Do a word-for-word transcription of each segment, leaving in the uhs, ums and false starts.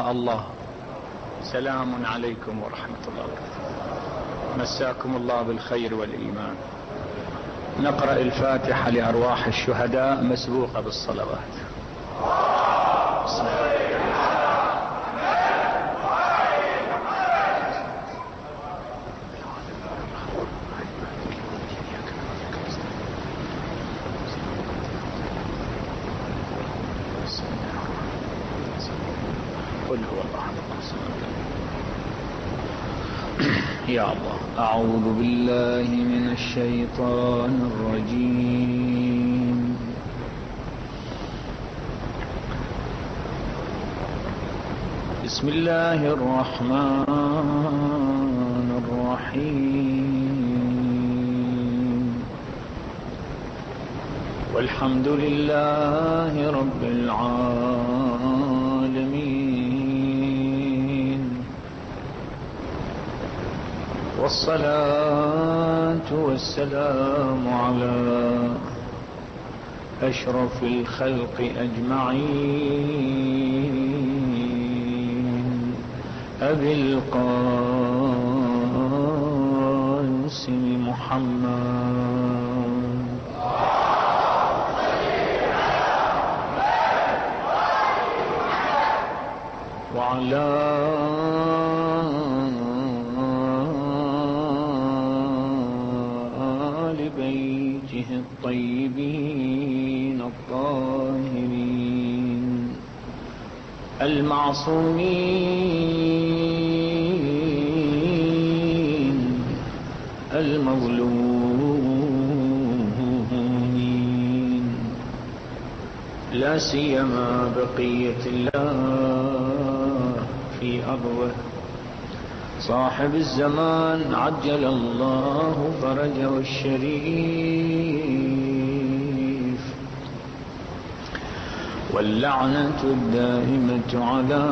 يا الله. سلام عليكم ورحمة الله وبركاته. مساكم الله بالخير والإيمان. نقرأ الفاتحة لأرواح الشهداء مسبوقة بالصلوات. قل هو الله يا الله. أعوذ بالله من الشيطان الرجيم. بسم الله الرحمن الرحيم. والحمد لله رب العالمين، والصلاة والسلام على أشرف الخلق أجمعين، أبي القاسم محمد وعلى آل بيته الطيبين الطاهرين المعصومين المظلومين، لا سيما بقية الله في أرضه، صاحب الزمان عجل الله فرجه الشريف، واللعنة الدائمة على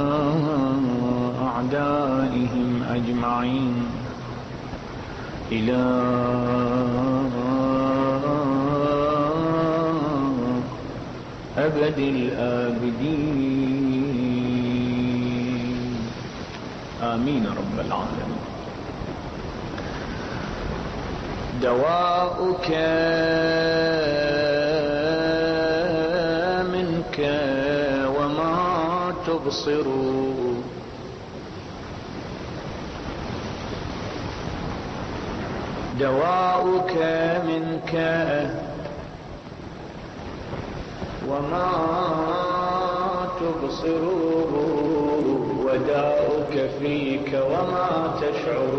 أعدائهم أجمعين إلى أبد الآبدين، آمين رب العالمين. دواؤك منك وما تبصر، دواؤك منك وما تبصر، وداؤك فيك وما تشعر،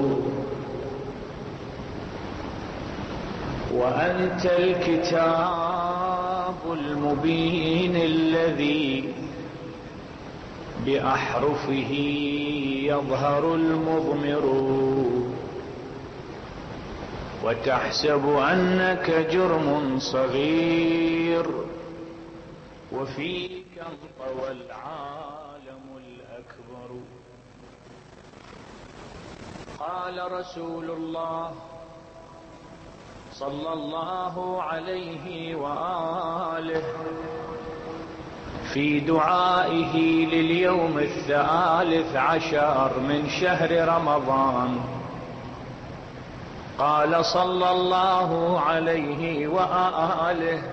وأنت الكتاب المبين الذي بأحرفه يظهر المضمر، وتحسب أنك جرم صغير وفيك انطوى العالم الأكبر. قال رسول الله صلى الله عليه وآله في دعائه لليوم الثالث عشر من شهر رمضان، قال صلى الله عليه وآله: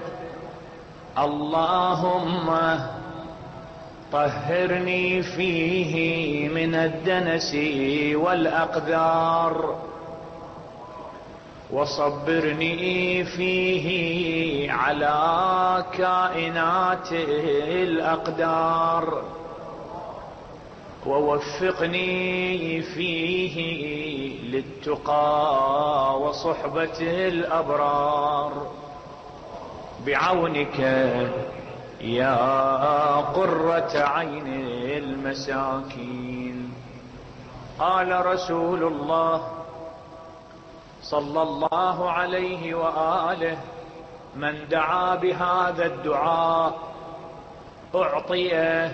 اللهم طهرني فيه من الدنس والأقدار، وصبرني فيه على كائنات الأقدار، ووفقني فيه للتقى وصحبة الأبرار بعونك يا قرة عين المساكين. قال رسول الله صلى الله عليه وآله: من دعا بهذا الدعاء أعطي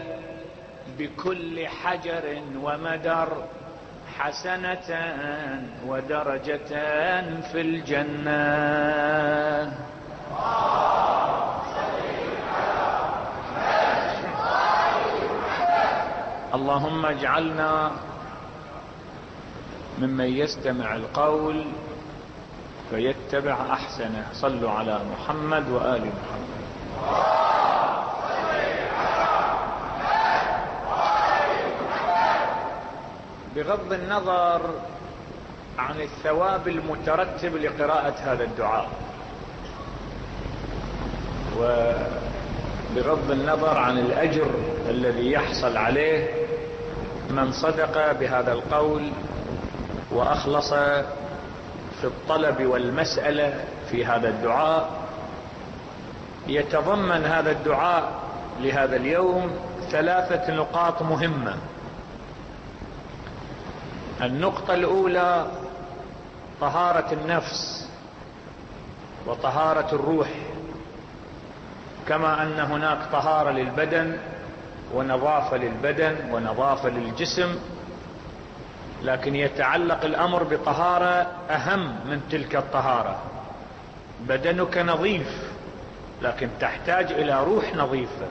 بكل حجر ومدر حسنة ودرجة في الجنة. اللهم اجعلنا ممن يستمع القول فيتبع أحسنه. صلوا على محمد وآل محمد. بغض النظر عن الثواب المترتب لقراءة هذا الدعاء، وبغض النظر عن الأجر الذي يحصل عليه من صدق بهذا القول وأخلص في الطلب والمسألة في هذا الدعاء، يتضمن هذا الدعاء لهذا اليوم ثلاثة نقاط مهمة. النقطة الأولى طهارة النفس وطهارة الروح، كما أن هناك طهارة للبدن ونظافة للبدن ونظافة للجسم، لكن يتعلق الأمر بطهارة أهم من تلك الطهارة. بدنك نظيف لكن تحتاج إلى روح نظيفة،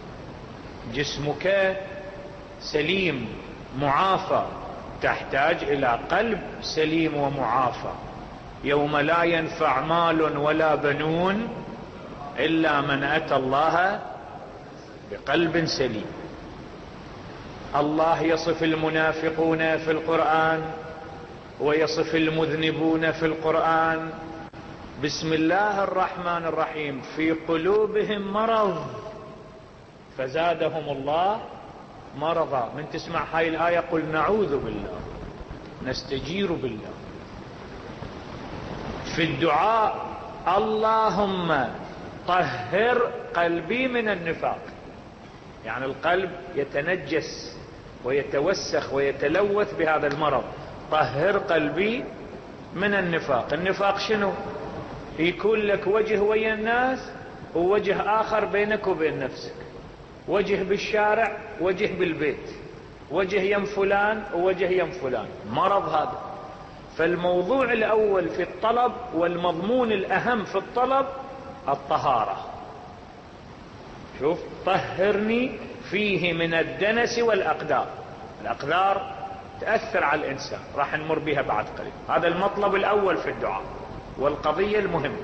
جسمك سليم معافى تحتاج إلى قلب سليم ومعافى. يوم لا ينفع مال ولا بنون إلا من أتى الله بقلب سليم. الله يصف المنافقون في القرآن ويصف المذنبون في القرآن. بسم الله الرحمن الرحيم: في قلوبهم مرض فزادهم الله مرضا. من تسمع هاي الآية قل نعوذ بالله، نستجير بالله. في الدعاء: اللهم طهر قلبي من النفاق، يعني القلب يتنجس ويتوسخ ويتلوث بهذا المرض. طهر قلبي من النفاق. النفاق شنو؟ يكون لك وجه ويا الناس ووجه آخر بينك وبين نفسك، وجه بالشارع وجه بالبيت، وجه يم فلان ووجه يم فلان. مرض هذا. فالموضوع الأول في الطلب والمضمون الأهم في الطلب الطهارة. شوف: طهرني فيه من الدنس والأقدار. الأقدار تأثر على الإنسان، راح نمر بها بعد قليل. هذا المطلب الأول في الدعاء والقضية المهمة.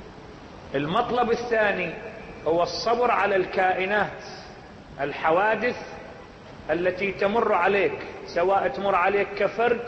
المطلب الثاني هو الصبر على الكائنات، الحوادث التي تمر عليك، سواء تمر عليك كفرد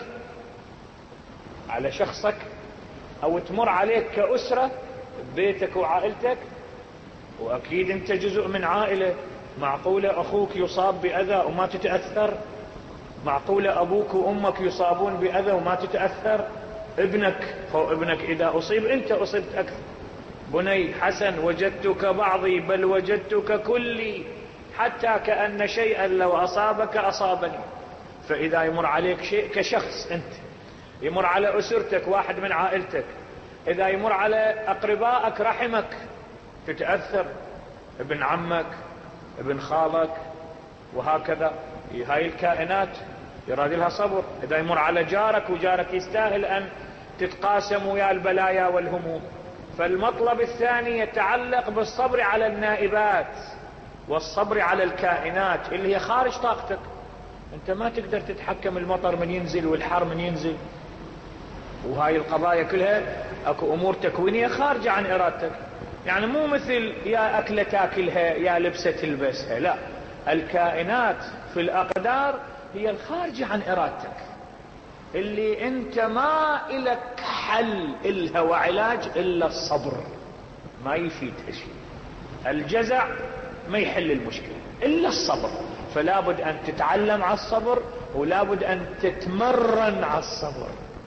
على شخصك أو تمر عليك كأسرة ببيتك وعائلتك. وأكيد أنت جزء من عائلة. معقولة أخوك يصاب بأذى وما تتأثر؟ معقولة أبوك وأمك يصابون بأذى وما تتأثر؟ ابنك هو ابنك إذا أصيب أنت أصبت أكثر. بني حسن وجدتك بعضي بل وجدتك كلي، حتى كأن شيئا لو أصابك أصابني. فإذا يمر عليك شيء كشخص أنت، يمر على أسرتك واحد من عائلتك، إذا يمر على أقربائك رحمك تتأثر، ابن عمك ابن خالك وهكذا. هاي الكائنات يراد لها صبر. إذا يمر على جارك وجارك يستاهل أن تتقاسم ويا البلايا والهموم. فالمطلب الثاني يتعلق بالصبر على النائبات والصبر على الكائنات اللي هي خارج طاقتك. انت ما تقدر تتحكم المطر من ينزل والحر من ينزل، وهاي القضايا كلها اكو امور تكوينية خارجة عن ارادتك. يعني مو مثل يا اكلة تاكلها يا لبسة تلبسها، لا، الكائنات في الاقدار هي الخارجة عن ارادتك، اللي انت ما إلك حل إلها وعلاج إلا الصبر. ما يفيدها شيء. الجزع ما يحل المشكلة إلا الصبر. فلا بد أن تتعلم على الصبر، ولا بد أن تتمرن على الصبر.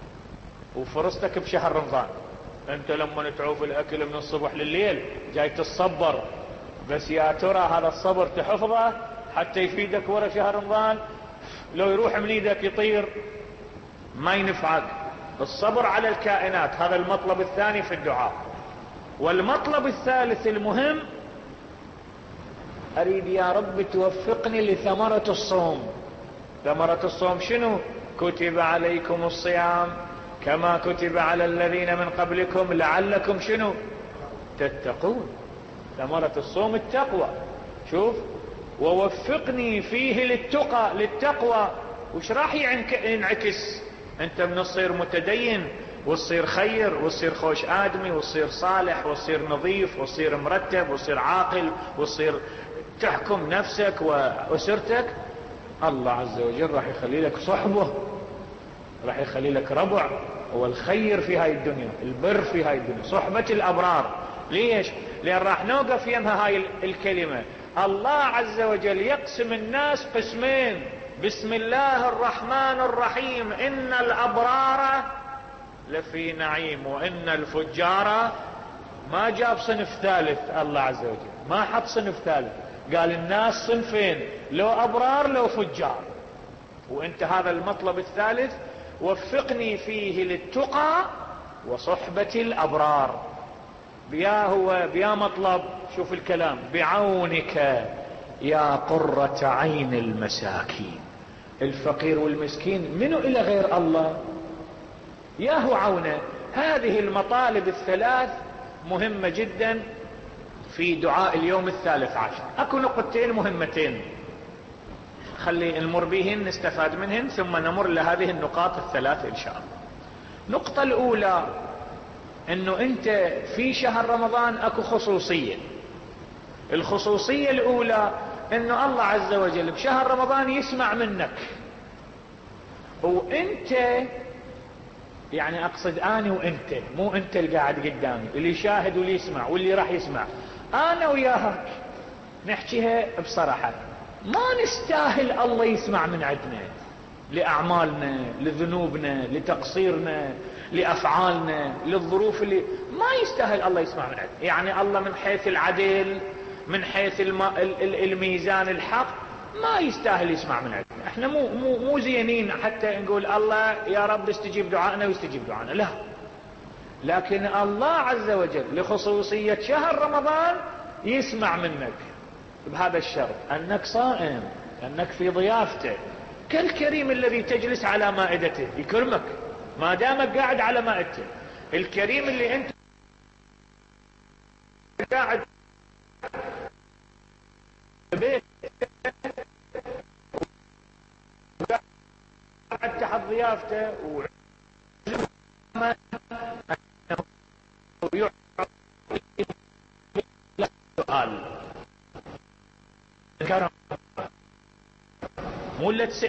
وفرصتك بشهر رمضان، انت لما تعوف الأكل من الصبح لليل جاي تتصبر، بس يا ترى هذا الصبر تحفظه حتى يفيدك ورا شهر رمضان؟ لو يروح من ايدك يطير ما ينفعك. الصبر على الكائنات هذا المطلب الثاني في الدعاء. والمطلب الثالث المهم: اريد يا رب توفقني لثمرة الصوم. ثمرة الصوم شنو؟ كتب عليكم الصيام كما كتب على الذين من قبلكم لعلكم شنو؟ تتقون. ثمرة الصوم التقوى. شوف: ووفقني فيه للتقى للتقوى. وش راح ينعكس؟ انت من تصير متدين وتصير خير وتصير خوش آدمي وتصير صالح وتصير نظيف وتصير مرتب وتصير عاقل وتصير تحكم نفسك وأسرتك، الله عز وجل راح يخلي لك صحبه، راح يخلي لك ربع. والخير في هاي الدنيا، البر في هاي الدنيا، صحبة الأبرار. ليش؟ لأن راح نوقف يمها هاي الكلمة. الله عز وجل يقسم الناس قسمين: بسم الله الرحمن الرحيم إن الأبرار لفي نعيم وإن الفجار. ما جاب صنف ثالث الله عز وجل، ما حط صنف ثالث، قال الناس صنفين، لو أبرار لو فجار. وانت هذا المطلب الثالث: وفقني فيه للتقى وصحبة الأبرار. بيا هو بيا مطلب، شوف الكلام: بعونك يا قرة عين المساكين. الفقير والمسكين منو إلى غير الله؟ ياهو عونه. هذه المطالب الثلاث مهمة جدا في دعاء اليوم الثالث عشر. اكو نقطتين مهمتين خلي نمر بهن نستفاد منهن، ثم نمر لهذه النقاط الثلاث ان شاء الله. النقطة الاولى انه انت في شهر رمضان اكو خصوصية. الخصوصية الاولى انه الله عز وجل بشهر رمضان يسمع منك، وانت يعني اقصد اني وانت، مو انت اللي قاعد قدامي، اللي يشاهد واللي يسمع واللي راح يسمع. انا وياك نحكيها بصراحة، ما نستاهل الله يسمع من عندنا لأعمالنا، لذنوبنا، لتقصيرنا، لأفعالنا، للظروف اللي ما يستاهل الله يسمع من عندنا. يعني الله من حيث العدل، من حيث الم... الميزان الحق، ما يستاهل يسمع من عندنا. احنا مو مو مو زينين حتى نقول الله يا رب استجيب دعائنا ويستجيب دعائنا، لا. لكن الله عز وجل لخصوصية شهر رمضان يسمع منك بهذا الشرط: انك صائم، انك في ضيافته، كالكريم الذي تجلس على مائدته، يكرمك ما دامك قاعد على مائدته. الكريم اللي انت قاعد بيت قاعد تحت ضيافته سؤال كرم مو لا تسأل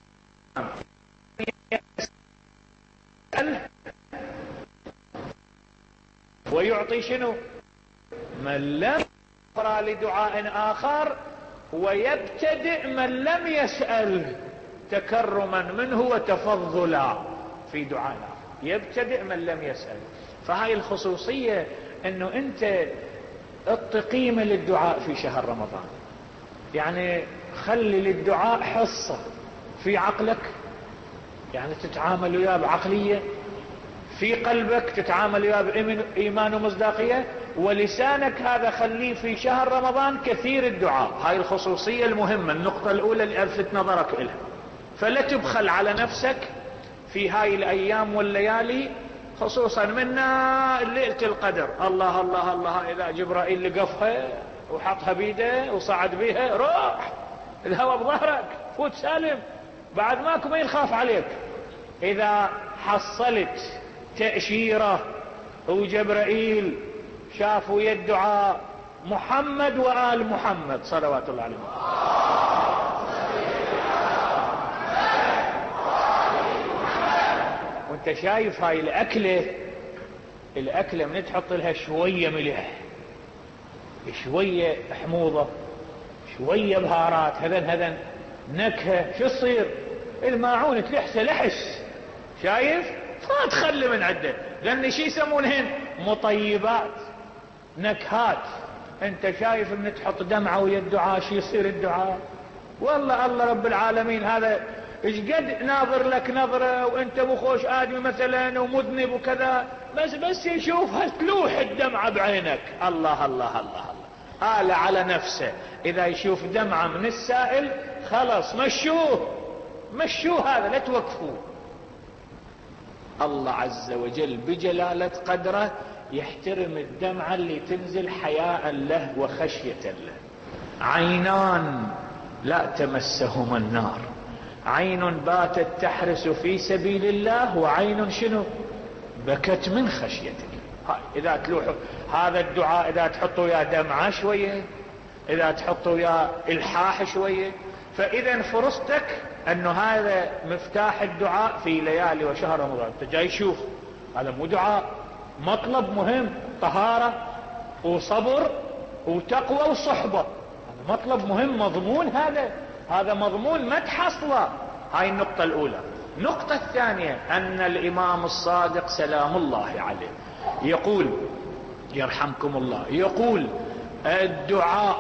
ويعطي شنو؟ من لم يقرأ لدعاء آخر، ويبتدئ من لم يسأل تكرما منه وتفضلا في دعاء آخر. يبتدئ من لم يسأل. فهاي الخصوصية انه انت القيمة للدعاء في شهر رمضان. يعني خلي للدعاء حصة في عقلك، يعني تتعامل وياه بعقلية، في قلبك تتعامل وياه بإيمان ومصداقية، ولسانك هذا خليه في شهر رمضان كثير الدعاء. هاي الخصوصية المهمة، النقطة الأولى اللي ألفت نظرك إلها. فلا تبخل على نفسك في هاي الأيام والليالي، خصوصا منا ليلة القدر. الله الله الله، إذا جبرائيل لقفها وحطها بيده وصعد بيها، روح الهوى بظهرك، فوت سالم، بعد ماكو ما يخاف عليك. إذا حصلت تأشيرة وجبرائيل شافوا يدعى محمد وآل محمد صلوات الله عليهم، وانت شايف هاي الأكلة، الأكلة من تحط لها شوية ملح، شوية حموضة، شوية بهارات، هذن هذن نكهة، شو تصير؟ الماعون تلحسه لحس، شايف؟ ما تخلي من عده، لان شي يسمونهن مطيبات، نكهات. انت شايف من تحط دمعة ويا الدعاء شي يصير الدعاء؟ والله الله رب العالمين هذا ايش قد ناظر لك نظرة وانت مو خوش ادمي مثلا ومذنب وكذا، بس بس يشوفها تلوح الدمعة بعينك. الله الله الله الله، آل على نفسه. اذا يشوف دمعة من السائل خلص مشوه مشوه، هذا لا توقفوه. الله عز وجل بجلالة قدره يحترم الدمعة اللي تنزل حياء له وخشية له. عينان لا تمسهما النار، عين باتت تحرس في سبيل الله، وعين شنو؟ بكت من خشية الله. إذا تلوحوا هذا الدعاء، إذا تحطوا يا دمعة شوية، إذا تحطوا يا إلحاح شوية، فإذا فرصتك أنه هذا مفتاح الدعاء في ليالي وشهر رمضان. أنت جاي شوف، هذا مو دعاء، مطلب مهم، طهارة وصبر وتقوى وصحبة، هذا مطلب مهم، مضمون، هذا هذا مضمون ما تحصله. هاي النقطة الأولى. النقطة الثانية أن الإمام الصادق سلام الله عليه يقول، يرحمكم الله، يقول الدعاء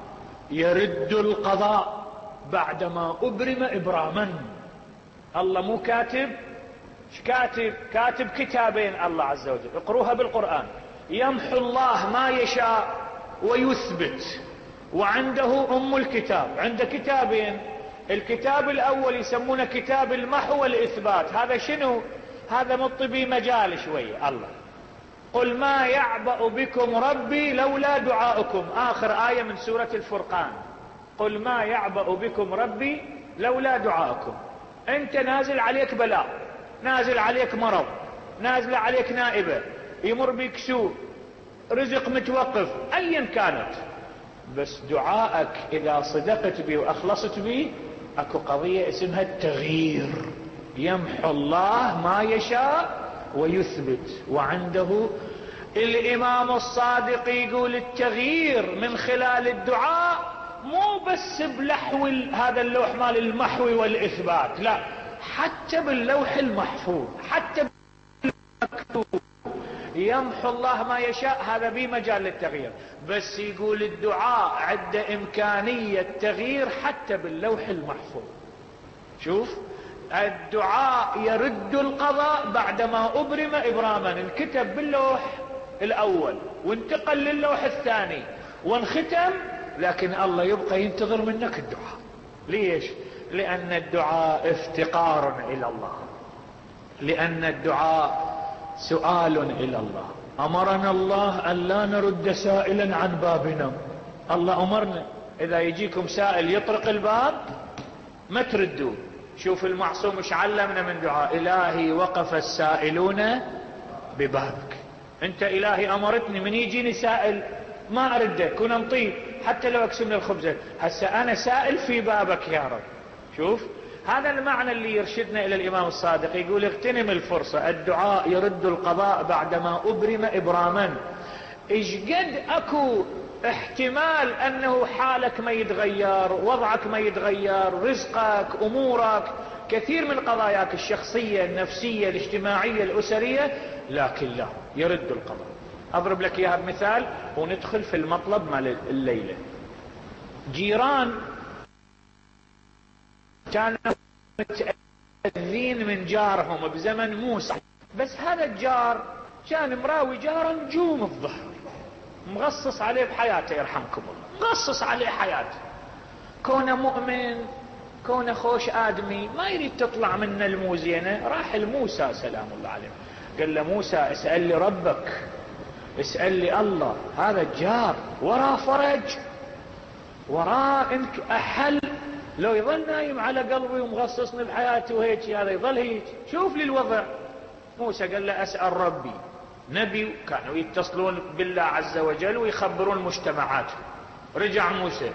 يرد القضاء بعدما أبرم إبراما. الله مو كاتب، ايش كاتب؟ كاتب كتابين الله عز وجل، اقروها بالقرآن. يمحو الله ما يشاء ويثبت، وعنده أم الكتاب، عنده كتابين. الكتاب الأول يسمونه كتاب المحو والإثبات، هذا شنو؟ هذا مطبي مجال شوية. الله قل ما يعبأ بكم ربي لولا دعاؤكم، آخر آية من سورة الفرقان. قل ما يعبأ بكم ربي لولا دعاؤكم. انت نازل عليك بلاء، نازل عليك مرض، نازل عليك نائبة، يمر بك سوء، رزق متوقف، ايا كانت، بس دعائك اذا صدقت به واخلصت به، اكو قضية اسمها التغيير. يمحو الله ما يشاء ويثبت، وعنده الامام الصادق يقول التغيير من خلال الدعاء مو بس بلحو هذا اللوح مال المحو والاثبات، لا، حتى باللوح المحفوظ، حتى بالمكتوب. يمحو الله ما يشاء، هذا به مجال للتغيير، بس يقول الدعاء عنده امكانية تغيير حتى باللوح المحفوظ. شوف، الدعاء يرد القضاء بعدما أبرم إبراما، انكتب باللوح الأول وانتقل للوح الثاني وانختم، لكن الله يبقى ينتظر منك الدعاء. ليش؟ لأن الدعاء افتقار إلى الله، لأن الدعاء سؤال إلى الله. أمرنا الله أن لا نرد سائلا عن بابنا. الله أمرنا إذا يجيكم سائل يطرق الباب ما تردوه. شوف المعصوم ايش علمنا من دعاء، إلهي وقف السائلون ببابك. انت إلهي أمرتني من يجيني سائل ما أرده، كنا نطيب حتى لو أقسم الخبزة، هسه أنا سائل في بابك يا رب. شوف، هذا المعنى اللي يرشدنا إلى الإمام الصادق، يقول اغتنم الفرصة، الدعاء يرد القضاء بعدما أبرم إبراما. إيش قد أكو احتمال أنه حالك ما يتغير، وضعك ما يتغير، رزقك، أمورك، كثير من قضاياك الشخصية النفسية الاجتماعية الأسرية، لكن لا، يرد القضاء. أضرب لك إياها بمثال وندخل في المطلب مال الليلة. جيران كانوا متأذين من جارهم بزمن موسى، بس هذا الجار كان مراوي جارا نجوم الظهر، مغصص عليه بحياته، يرحمكم الله، مغصص عليه حياته، كونه مؤمن، كونه خوش آدمي، ما يريد تطلع منه الموزينة. راح لموسى سلام الله عليه، قال له موسى اسأل لي ربك، اسأل لي الله، هذا الجار وراه فرج، وراه انك احل، لو يظل نايم على قلبي ومغصصني بحياتي وهيك، هذا يظل هيك، شوف لي الوضع. موسى قال له اسأل ربي. نبي، كانوا يتصلون بالله عز وجل ويخبرون مجتمعات. رجع موسى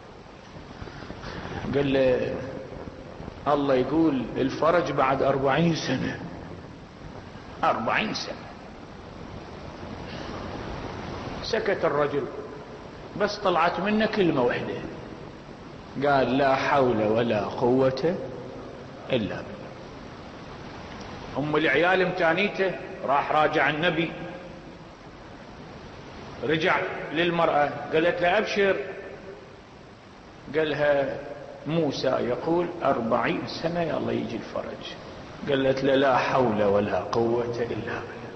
قال له الله يقول الفرج بعد أربعين سنة. أربعين سنة. سكت الرجل، بس طلعت منه كلمة واحدة، قال لا حول ولا قوة إلا بالله. أم العيال امتانيته، راح راجع النبي، رجع للمرأة قالت له أبشر، قالها موسى يقول أربعين سنة يا الله يجي الفرج. قالت له لا حول ولا قوة إلا بالله.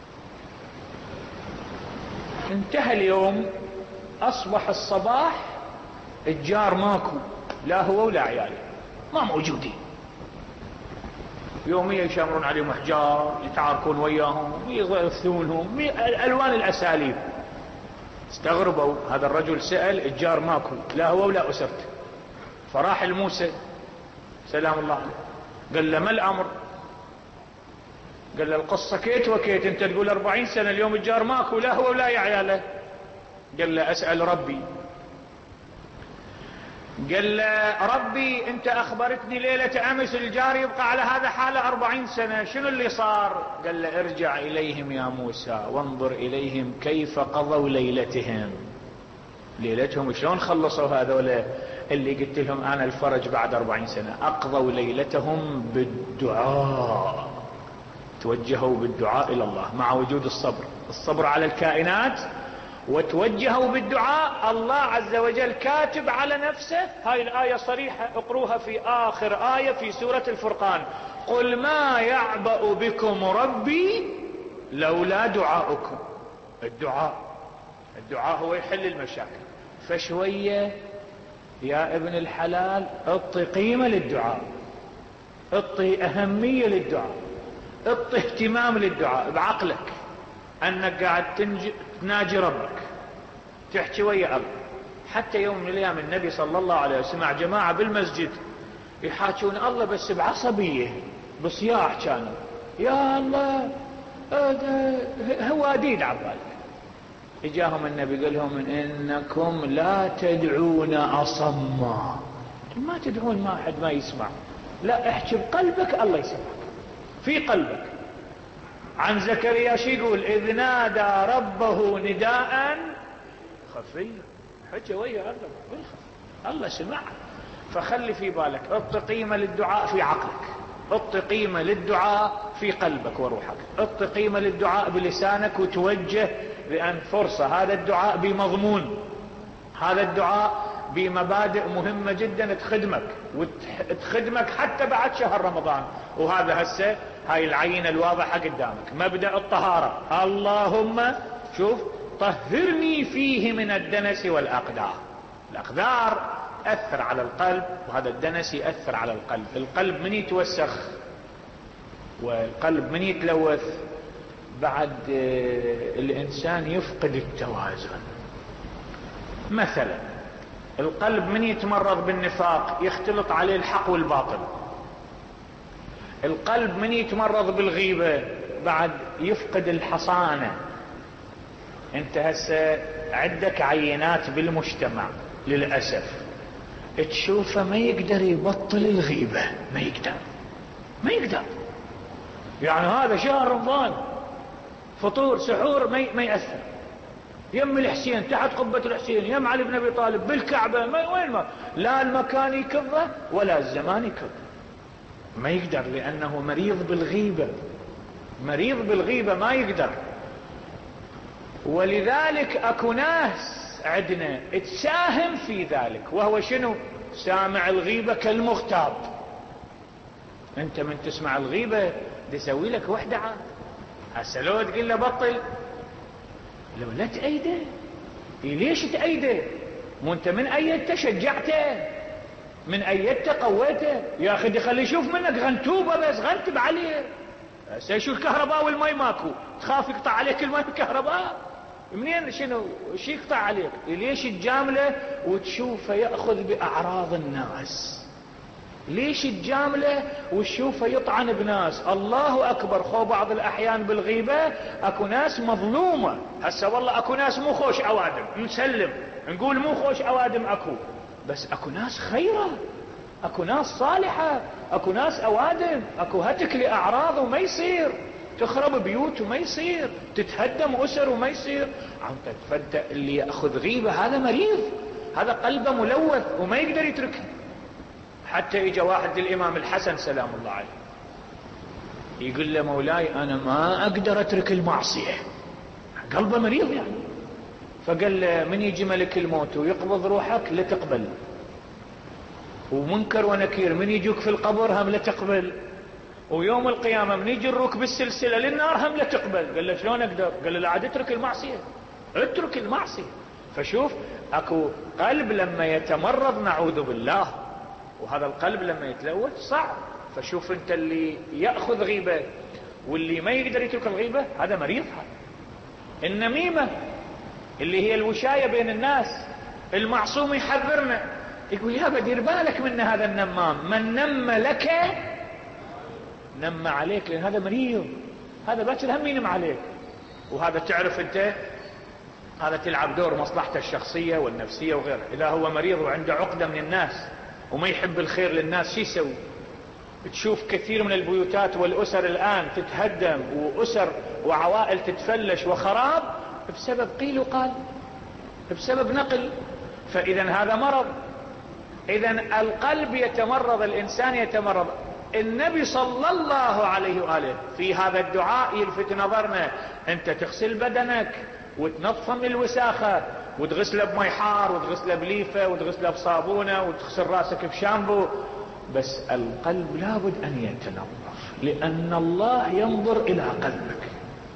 انتهى اليوم، أصبح الصباح، الجار ماكو، لا هو ولا عياله ما موجودين. يوميا يشامرون عليهم احجار، يتعاركون وياهم، يغثونهم، الوان الاساليب. استغربوا. هذا الرجل سأل الجار ماكو، لا هو ولا أسرته. فراح لموسى سلام الله عليه قال له ما الأمر؟ قال له القصة كيت وكيت، انت تقول أربعين سنة اليوم الجار ماكو، لا هو ولا عياله. قال له أسأل ربي. قال له ربي انت اخبرتني ليلة امس الجار يبقى على هذا حاله أربعين سنة، شنو اللي صار؟ قال له ارجع اليهم يا موسى وانظر اليهم كيف قضوا ليلتهم. ليلتهم شلون خلصوا هذول اللي قلت لهم انا الفرج بعد أربعين سنة؟ اقضوا ليلتهم بالدعاء، توجهوا بالدعاء الى الله مع وجود الصبر، الصبر على الكائنات، وتوجهوا بالدعاء. الله عز وجل كاتب على نفسه، هاي الآية صريحة اقروها في آخر آية في سورة الفرقان، قل ما يعبأ بكم ربي لولا دعاؤكم. الدعاء الدعاء هو يحل المشاكل. فشوية يا ابن الحلال اعطي قيمة للدعاء، اعطي أهمية للدعاء، اعطي اهتمام للدعاء بعقلك، انك قاعد تناجي ربك، تحكي ويا الله. حتى يوم من الايام النبي صلى الله عليه وسلم مع جماعة بالمسجد يحاكون الله بس بعصبية بصياح، كانوا يا الله هواديد عبالك. اجاهم النبي قال لهم انكم لا تدعون اصما، ما تدعون ما احد ما يسمع، لا احكي بقلبك الله يسمعك في قلبك. عن زكريا شي يقول؟ اذ نادى ربه نداء خفيا، حكى ويا الله بالخف، الله سمع. فخلي في بالك، اعطي قيمة للدعاء في عقلك، اعطي قيمة للدعاء في قلبك وروحك، اعطي قيمة للدعاء بلسانك وتوجه، لأن فرصة هذا الدعاء بمضمون، هذا الدعاء بمبادئ مهمة جدا تخدمك وتخدمك حتى بعد شهر رمضان. وهذا هسه هاي العينة الواضحة قدامك، مبدأ الطهارة، اللهم شوف طهرني فيه من الدنس والأقدار. الأقدار أثر على القلب، وهذا الدنس يأثر على القلب. القلب من يتوسخ والقلب من يتلوث بعد الإنسان يفقد التوازن. مثلا القلب من يتمرض بالنفاق يختلط عليه الحق والباطل. القلب من يتمرض بالغيبة بعد يفقد الحصانة. انت هسه عندك عينات بالمجتمع للأسف تشوفه ما يقدر يبطل الغيبة، ما يقدر ما يقدر يعني هذا شهر رمضان فطور سحور ما ما يأثر، يم الحسين تحت قبة الحسين، يم علي بن ابي طالب بالكعبة، ما وين ما لا المكان يكظه ولا الزمان يكظه، ما يقدر لأنه مريض بالغيبة، مريض بالغيبة ما يقدر. ولذلك اكو ناس عندنا تساهم في ذلك، وهو شنو؟ سامع الغيبة كالمغتاب. انت من تسمع الغيبة تسوي لك وحدة عاد، هسه لو تقول له بطل لو لا تأيده، ليش تأيده؟ مو انت من ايدته شجعته، من ايدته قويته، يا اخي خلي يشوف منك غنتوبة بس غنتب عليه. هسه شو الكهرباء والماء ماكو، تخاف يقطع عليك الماء الكهرباء منين؟ شنو شي يقطع عليك؟ ليش تجامله وتشوفه يأخذ بأعراض الناس؟ ليش تجامله وتشوفه يطعن بناس؟ الله أكبر. خو بعض الأحيان بالغيبة أكو ناس مظلومة. هسه والله أكو ناس مو خوش أوادم، نسلم نقول مو خوش أوادم أكو، بس أكو ناس خيرة، أكو ناس صالحة، أكو ناس أوادم، أكو هتك لأعراض وما يصير، تخرب بيوت وما يصير، تتهدم أسر وما يصير. عم تتفدى اللي يأخذ غيبة هذا مريض، هذا قلبه ملوث وما يقدر يتركها. حتى اجى واحد للإمام الحسن سلام الله عليه يقول له مولاي أنا ما أقدر أترك المعصية، قلبه مريض يعني. فقال له من يجي ملك الموت ويقبض روحك لا تقبل، ومنكر ونكير من يجوك في القبر هم لا تقبل، ويوم القيامة من يجروك بالسلسلة للنار هم لا تقبل. قال له شلون اقدر؟ قال له لا عاد اترك المعصية، اترك المعصية. فشوف اكو قلب لما يتمرض نعوذ بالله، وهذا القلب لما يتلوث صعب. فشوف انت اللي يأخذ غيبة واللي ما يقدر يترك الغيبة هذا مريض. هذا النميمة اللي هي الوشاية بين الناس. المعصوم يحذرنا يقول يا بدير بالك من هذا النمام، من نم لك نم عليك، لأن هذا مريض، هذا باكر هم ينم عليك. وهذا تعرف انت هذا تلعب دور مصلحته الشخصية والنفسية وغيرها. إذا هو مريض وعنده عقدة من الناس وما يحب الخير للناس شو يسوي؟ تشوف كثير من البيوتات والأسر الآن تتهدم، وأسر وعوائل تتفلش وخراب بسبب قيل وقال، بسبب نقل. فإذا هذا مرض. إذا القلب يتمرض، الإنسان يتمرض. النبي صلى الله عليه وآله في هذا الدعاء يلفت نظرنا، أنت تغسل بدنك وتنظف من الوساخة وتغسله بمي حار وتغسله بليفة وتغسله بصابونة وتغسل راسك بشامبو، بس القلب لابد أن يتنظف، لأن الله ينظر إلى قلبك،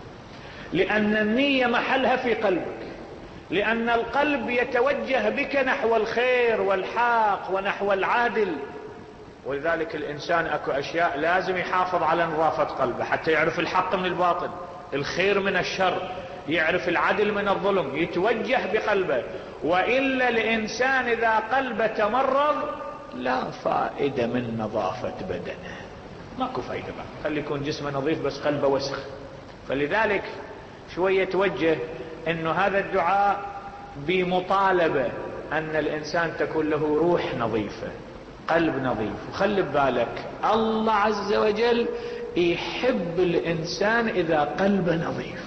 لأن النية محلها في قلبك، لأن القلب يتوجه بك نحو الخير والحق ونحو العادل. ولذلك الإنسان أكو أشياء لازم يحافظ على نظافة قلبه حتى يعرف الحق من الباطل، الخير من الشر، يعرف العدل من الظلم، يتوجه بقلبه. وإلا الإنسان إذا قلبه تمرض لا فائدة من نظافة بدنه، ماكو فائدة بقى. خلي يكون جسمه نظيف بس قلبه وسخ. فلذلك شوية توجه انه هذا الدعاء بمطالبة ان الانسان تكون له روح نظيفة، قلب نظيف. وخلي ببالك الله عز وجل يحب الانسان اذا قلبه نظيف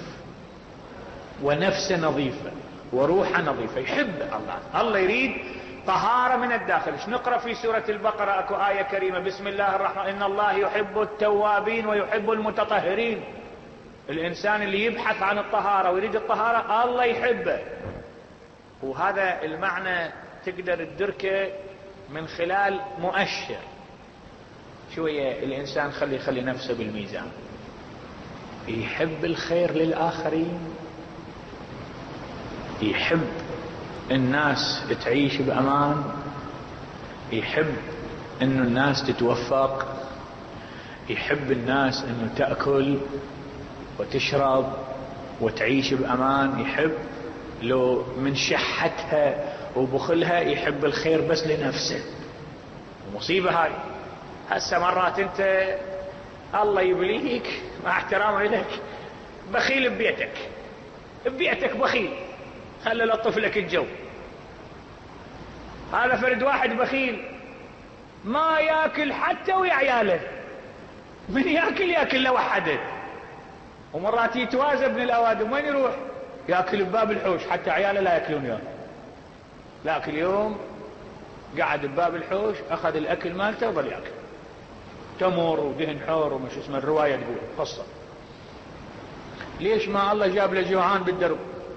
ونفسه نظيفة وروحه نظيفة، يحب الله. الله يريد طهارة من الداخل. ايش نقرأ في سورة البقرة؟ اكو آية كريمة بسم الله الرحمن ان الله يحب التوابين ويحب المتطهرين. الانسان اللي يبحث عن الطهارة ويريد الطهارة الله يحبه. وهذا المعنى تقدر تدركه من خلال مؤشر. شوية الانسان خلي خلي نفسه بالميزان، يحب الخير للآخرين، يحب الناس تعيش بأمان، يحب انه الناس تتوفق، يحب الناس انه تأكل وتشرب وتعيش بأمان، يحب لو من شحتها وبخلها يحب الخير بس لنفسه. المصيبة هاي هسه مرات انت الله يبليك مع احترامه لك بخيل ببيتك، ببيتك بخيل، خلي لطفلك الجو. هذا فرد واحد بخيل ما ياكل حتى ويا عياله، من ياكل ياكل لوحده. ومرات يتوازى ابن الاوادم وين يروح؟ ياكل بباب الحوش حتى عياله لا ياكلون وياه. لكن اليوم قعد بباب الحوش اخذ الاكل مالته وظل ياكل تمر ودهن حور ومش اسمه الروايه تقول قصه. ليش ما الله جاب له جوعان بالدرب؟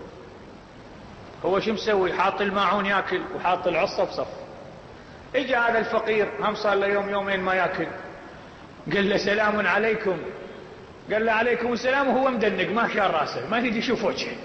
هو شو مسوي؟ حاط الماعون ياكل وحاط العصا بصف. اجى هذا الفقير هم صار له يوم يومين ما ياكل، قال له سلام عليكم، قال له عليكم السلام وهو مدنق ما شال راسه، ما يريد يشوف وجهه.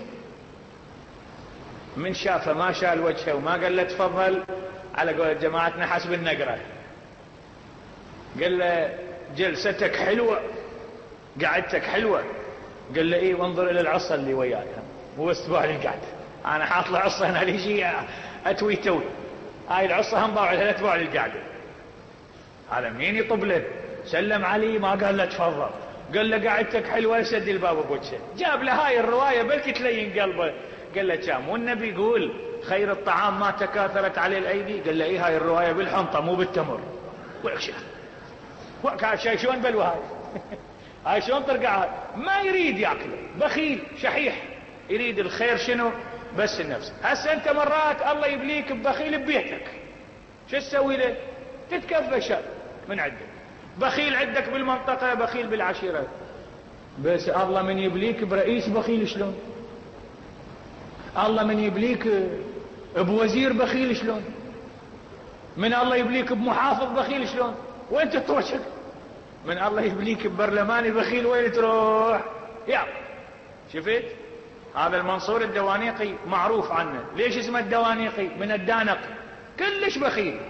من شافه ما شال وجهه وما قال له تفضل على قول جماعتنا حسب النقره. قال له جلستك حلوه، قعدتك حلوه. قال له ايه، وانظر الى العصا اللي وياك، مو بس تبع لي القعده، انا حاط له عصا هنا ليجي اتوي توي، هاي العصا هم باوع لها تبع لي القعده. هذا منين يطب له؟ سلم عليه ما قال له تفضل، قال له قعدتك حلوه سد الباب بوجهه. جاب له هاي الروايه بلكي تلين قلبه. قال له كام والنبي يقول خير الطعام ما تكاثرت عليه الايدي؟ قال له ايه هاي الروايه بالحنطه مو بالتمر. وعشان وكا شلون بلوى هاي هاي شلون ترقع؟ ما يريد ياكله، بخيل شحيح، يريد الخير شنو بس النفس. هسه انت مرات الله يبليك ببخيل ببيتك، شو تسوي له؟ تتكفى شر من عندك. بخيل عندك بالمنطقه، بخيل بالعشيره، بس الله من يبليك برئيس بخيل شلون؟ الله من يبليك بوزير بخيل شلون؟ من الله يبليك بمحافظ بخيل شلون؟ وين تتوشك؟ من الله يبليك ببرلماني بخيل وين تروح؟ يا شفت؟ هذا المنصور الدوانيقي معروف عنه. ليش اسمه الدوانيقي؟ من الدانق، كلش بخيل.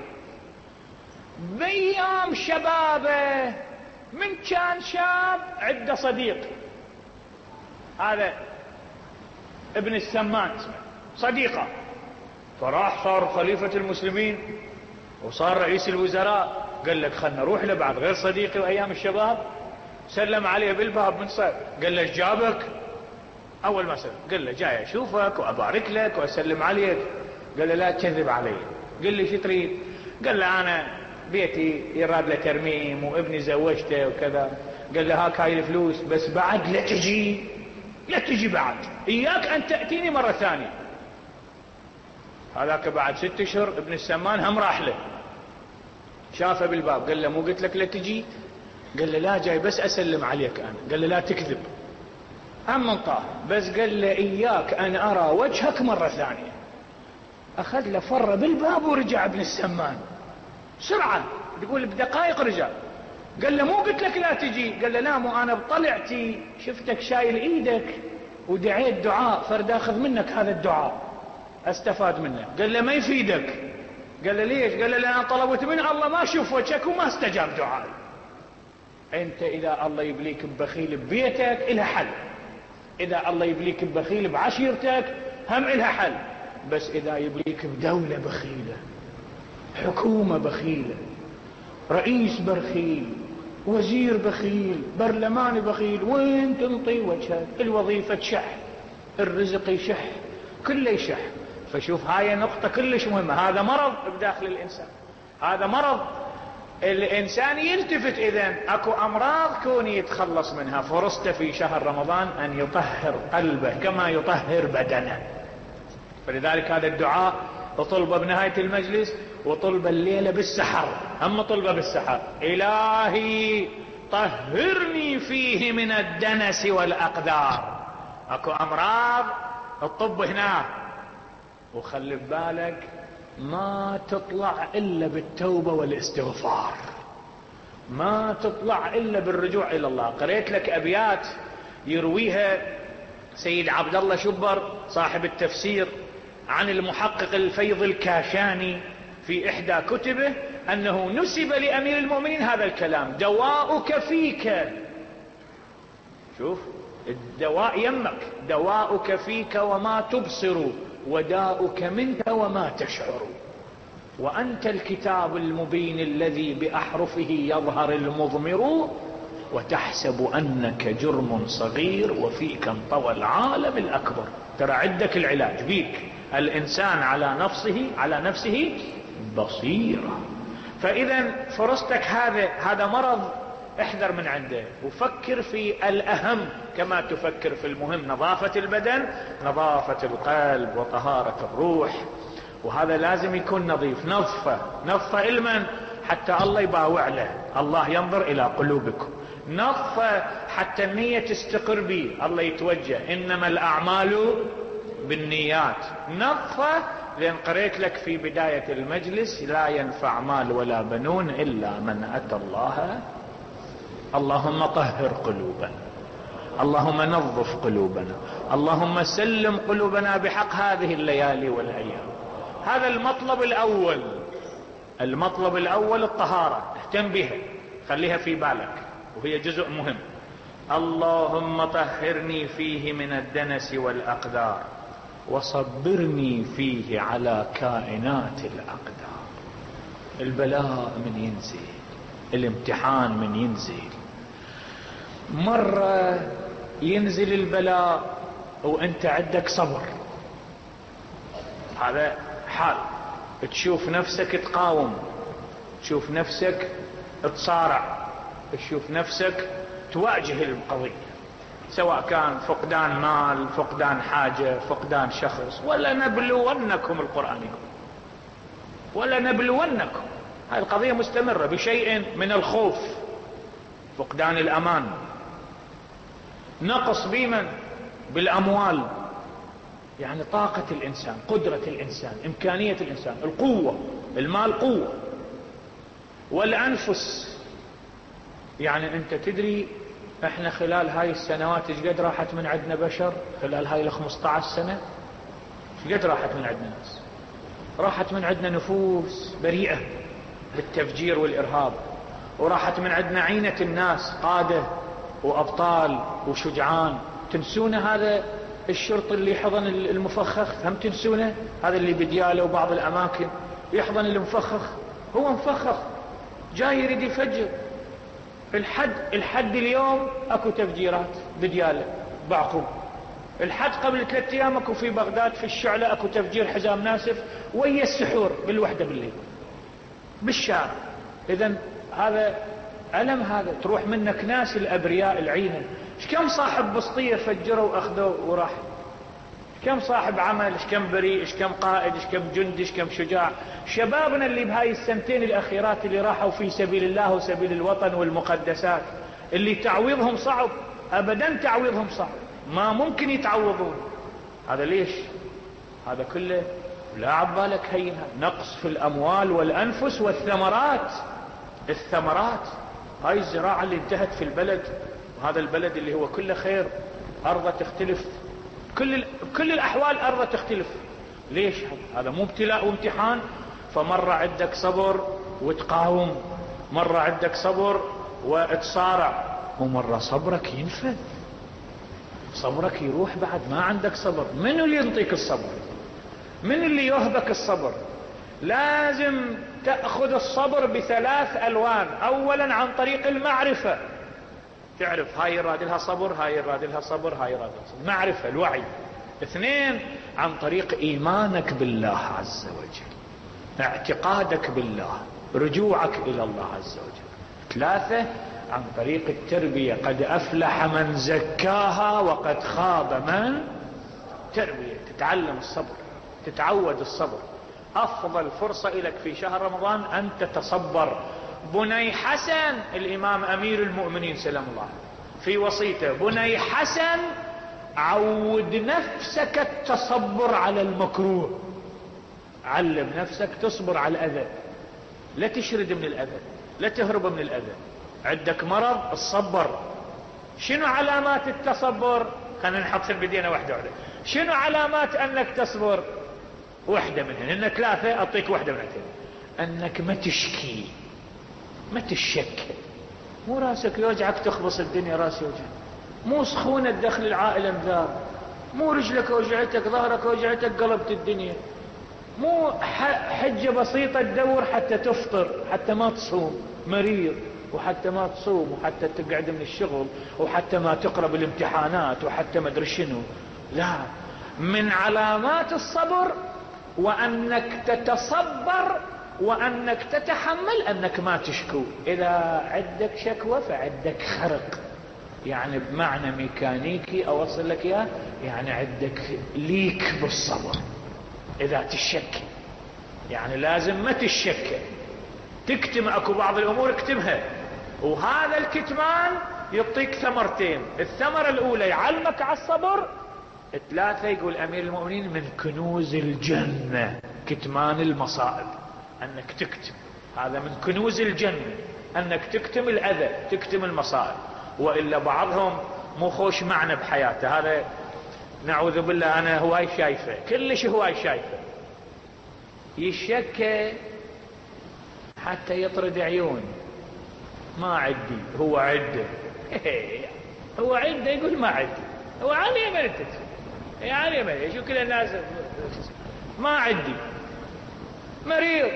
بأيام شبابه من كان شاب عنده صديق، هذا ابن السمان اسمه، صديقة. فراح صار خليفة المسلمين وصار رئيس الوزراء، قال لك خلنا نروح له بعد غير صديقي وأيام الشباب. سلم عليه بالباب من صار، قال له ايش جابك؟ أول ما سلم قال له جاي أشوفك وأبارك لك وأسلم عليك. قال له لا تكذب علي. قال لي شو تريد؟ قال له أنا بيتي يراد له ترميم وابني زوجته وكذا. قال له هاك هاي الفلوس، بس بعد لا تجي، لا تجي بعد، إياك أن تأتيني مرة ثانية. هذاك بعد ست اشهر ابن السمان هم راح له، شافه بالباب، قال له مو قلت لك لا تجي؟ قال له لا جاي بس أسلم عليك أنا. قال له لا تكذب. هم من طاه، بس قال له إياك أن أرى وجهك مرة ثانية. أخذ له فر بالباب ورجع ابن السمان سرعة، تقول بدقائق رجع. قال له مو قلت لك لا تجي؟ قال له لا، مو أنا بطلعتي شفتك شايل إيدك ودعيت دعاء، فرد أخذ منك هذا الدعاء استفاد منه. قال له ما يفيدك. قال له ليش؟ قال له لأن طلبت من الله ما أشوف وجهك وما استجاب دعائي. أنت إذا الله يبليك ببخيل ببيتك إلها حل، إذا الله يبليك ببخيل بعشيرتك هم إلها حل، بس إذا يبليك بدولة بخيلة، حكومة بخيلة، رئيس بخيل، وزير بخيل، برلمان بخيل، وين تنطي وجهك؟ الوظيفة تشح، الرزق يشح، كله يشح. فشوف هاي نقطة كلش مهمة. هذا مرض بداخل الإنسان، هذا مرض الإنسان يلتفت. إذن أكو أمراض كوني يتخلص منها. فرصت في شهر رمضان أن يطهر قلبه كما يطهر بدنه. فلذلك هذا الدعاء طلبه بنهاية المجلس وطلبه الليلة بالسحر، هم طلبه بالسحر: إلهي طهرني فيه من الدنس والأقدار. أكو أمراض الطب هنا، وخلي بالك ما تطلع إلا بالتوبة والاستغفار، ما تطلع إلا بالرجوع إلى الله. قريت لك أبيات يرويها سيد عبد الله شبر صاحب التفسير عن المحقق الفيض الكاشاني في إحدى كتبه، أنه نسب لأمير المؤمنين هذا الكلام: دواؤك فيك. شوف الدواء يمك، دواؤك فيك وما تبصر، وداؤك منك وما تشعر، وأنت الكتاب المبين الذي بأحرفه يظهر المضمر، وتحسب أنك جرم صغير وفيك انطوى العالم الأكبر. ترى عندك العلاج بيك. الإنسان على نفسه على نفسه بصيرة. فإذا فرصتك هذا هذا مرض، احذر من عنده وفكر في الأهم كما تفكر في المهم: نظافة البدن، نظافة القلب، وطهارة الروح. وهذا لازم يكون نظيف. نظفة نظفة علما حتى الله يباوع له، الله ينظر إلى قلوبكم. نظفة حتى النية تستقر بي، الله يتوجه: إنما الأعمال بالنيات. نظفة لأن قريت لك في بداية المجلس: لا ينفع مال ولا بنون إلا من أتى الله. اللهم طهر قلوبنا، اللهم نظف قلوبنا، اللهم سلم قلوبنا بحق هذه الليالي والأيام. هذا المطلب الأول. المطلب الأول الطهارة، اهتم بها، خليها في بالك، وهي جزء مهم. اللهم طهرني فيه من الدنس والأقدار، وصبرني فيه على كائنات الأقدار. البلاء من ينزل، الامتحان من ينزل. مرة ينزل البلاء وانت عندك صبر، هذا حال. تشوف نفسك تقاوم، تشوف نفسك تصارع، تشوف نفسك تواجه القضية، سواء كان فقدان مال، فقدان حاجة، فقدان شخص. ولا نبلونكم، القرآن يقول ولا نبلونكم. هذه القضية مستمرة بشيء من الخوف، فقدان الأمان، نقص بمن بالأموال، يعني طاقة الإنسان، قدرة الإنسان، إمكانية الإنسان، القوة. المال قوة. والأنفس، يعني أنت تدري احنا خلال هاي السنوات ايش قد راحت من عندنا بشر؟ خلال هاي ال خمسة عشر سنة ايش قد راحت من عندنا ناس؟ راحت من عندنا نفوس بريئة بالتفجير والإرهاب، وراحت من عندنا عينة الناس، قادة وأبطال وشجعان. تنسون هذا الشرطي اللي يحضن المفخخ، هم تنسونه؟ هذا اللي بدياله وبعض الاماكن يحضن المفخخ، هو مفخخ جاي يريد يفجر. الحد الحد اليوم اكو تفجيرات بدياله بعقوب. الحد قبل ثلاثة ايام اكو في بغداد في الشعلة اكو تفجير حزام ناسف ويا السحور بالوحدة بالليل بالشارع. اذا هذا ألم، هذا تروح منك ناس الابرياء العينة. ايش كم صاحب بسطية فجروا واخذوا وراح، كم صاحب عمل، ايش كم بريء، ايش كم قائد، ايش كم جندي، ايش كم شجاع. شبابنا اللي بهاي السنتين الاخيرات اللي راحوا في سبيل الله وسبيل الوطن والمقدسات، اللي تعويضهم صعب ابدا، تعويضهم صعب، ما ممكن يتعوضون. هذا ليش؟ هذا كله لا عبالك هينها، نقص في الاموال والانفس والثمرات. الثمرات هاي الزراعة اللي انتهت في البلد، وهذا البلد اللي هو كله خير، ارضه تختلف، كل كل الاحوال ارضه تختلف. ليش؟ هذا مو ابتلاء وامتحان. فمرة عندك صبر وتقاوم، مرة عندك صبر وتصارع، ومرة صبرك ينفذ، صبرك يروح بعد ما عندك صبر. من اللي ينطيك الصبر؟ من اللي يوهبك الصبر؟ لازم تأخذ الصبر بثلاث ألوان. أولا عن طريق المعرفة، تعرف هاي يراد لها صبر، هاي يراد لها صبر، هاي يراد لها صبر، معرفة الوعي. اثنين عن طريق إيمانك بالله عز وجل، اعتقادك بالله، رجوعك إلى الله عز وجل. ثلاثة عن طريق التربية، قد أفلح من زكاها وقد خاب من تربية. تتعلم الصبر، تتعود الصبر. أفضل فرصة لك في شهر رمضان أن تتصبر. بني حسن الإمام أمير المؤمنين سلام الله في وصيته، بني حسن عود نفسك التصبر على المكروه. علم نفسك تصبر على الأذى، لا تشرد من الأذى، لا تهرب من الأذى. عندك مرض الصبر. شنو علامات التصبر؟ خلينا نحط في بدينا واحدة واحدة. شنو علامات أنك تصبر؟ واحدة منهن، انك ثلاثة اعطيك واحدة منهن. انك ما تشكي، ما تشك. مو راسك يوجعك تخبص الدنيا راس يوجعك، مو سخونة دخل العائلة مذار، مو رجلك وجعتك، ظهرك وجعتك قلبت الدنيا، مو حجة بسيطة تدور حتى تفطر، حتى ما تصوم، مريض وحتى ما تصوم، وحتى تقعد من الشغل، وحتى ما تقرب الامتحانات، وحتى ما ادري شنو. لا، من علامات الصبر وأنك تتصبر وأنك تتحمل أنك ما تشكو. إذا عندك شكوى فعندك خرق، يعني بمعنى ميكانيكي أوصل لك إياه، يعني عندك ليك بالصبر. إذا تشك يعني لازم ما تشك، تكتم أكو بعض الأمور اكتمها. وهذا الكتمان يعطيك ثمرتين. الثمرة الأولى يعلمك على الصبر. ثلاثة يقول أمير المؤمنين من كنوز الجنة كتمان المصائب، أنك تكتم. هذا من كنوز الجنة، أنك تكتم الأذى، تكتم المصائب. وإلا بعضهم مو خوش معنى بحياته، هذا نعوذ بالله أنا هواي شايفه، كلش هواي شايفه، يشكى حتى يطرد عيون. ما عدي، هو عده هو عده، يقول ما عدي، هو عالي مرتد، يعني ما شو كل الناس ما عدي، مريض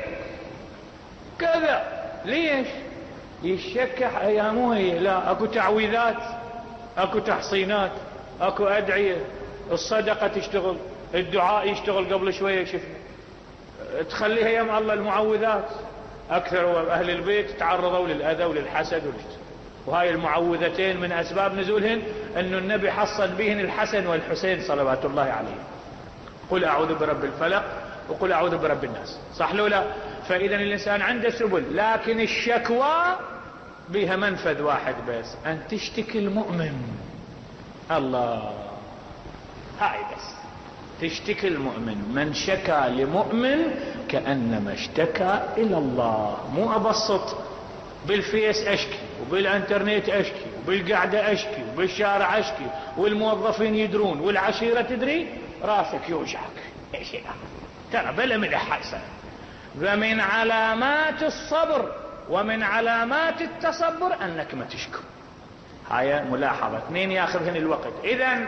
كذا. ليش يشك؟ يا مو هي، لا، اكو تعويذات، اكو تحصينات، اكو ادعية، الصدقة تشتغل، الدعاء يشتغل. قبل شوية شفنا تخليها يم الله المعوذات. اكثر اهل البيت تعرضوا للاذى وللحسد والجسد، وهاي المعوذتين من اسباب نزولهن انه النبي حصن بهن الحسن والحسين صلوات الله عليه. قل اعوذ برب الفلق وقل اعوذ برب الناس، صح لو لا؟ فاذا الانسان عنده سبل، لكن الشكوى بها منفذ واحد بس، ان تشتكي المؤمن. الله، هاي بس تشتكي المؤمن. من شكى لمؤمن كأنما اشتكى الى الله. مو ابسط بالفيس اشكي، وبالانترنت اشكي، وبالقعدة اشكي، وبالشارع اشكي، والموظفين يدرون، والعشيرة تدري، راسك يوجعك. ترى بلا ملح حسن. ومن علامات الصبر ومن علامات التصبر انك ما تشكو. هاي ملاحظة. اثنين ياخذهن الوقت. اذا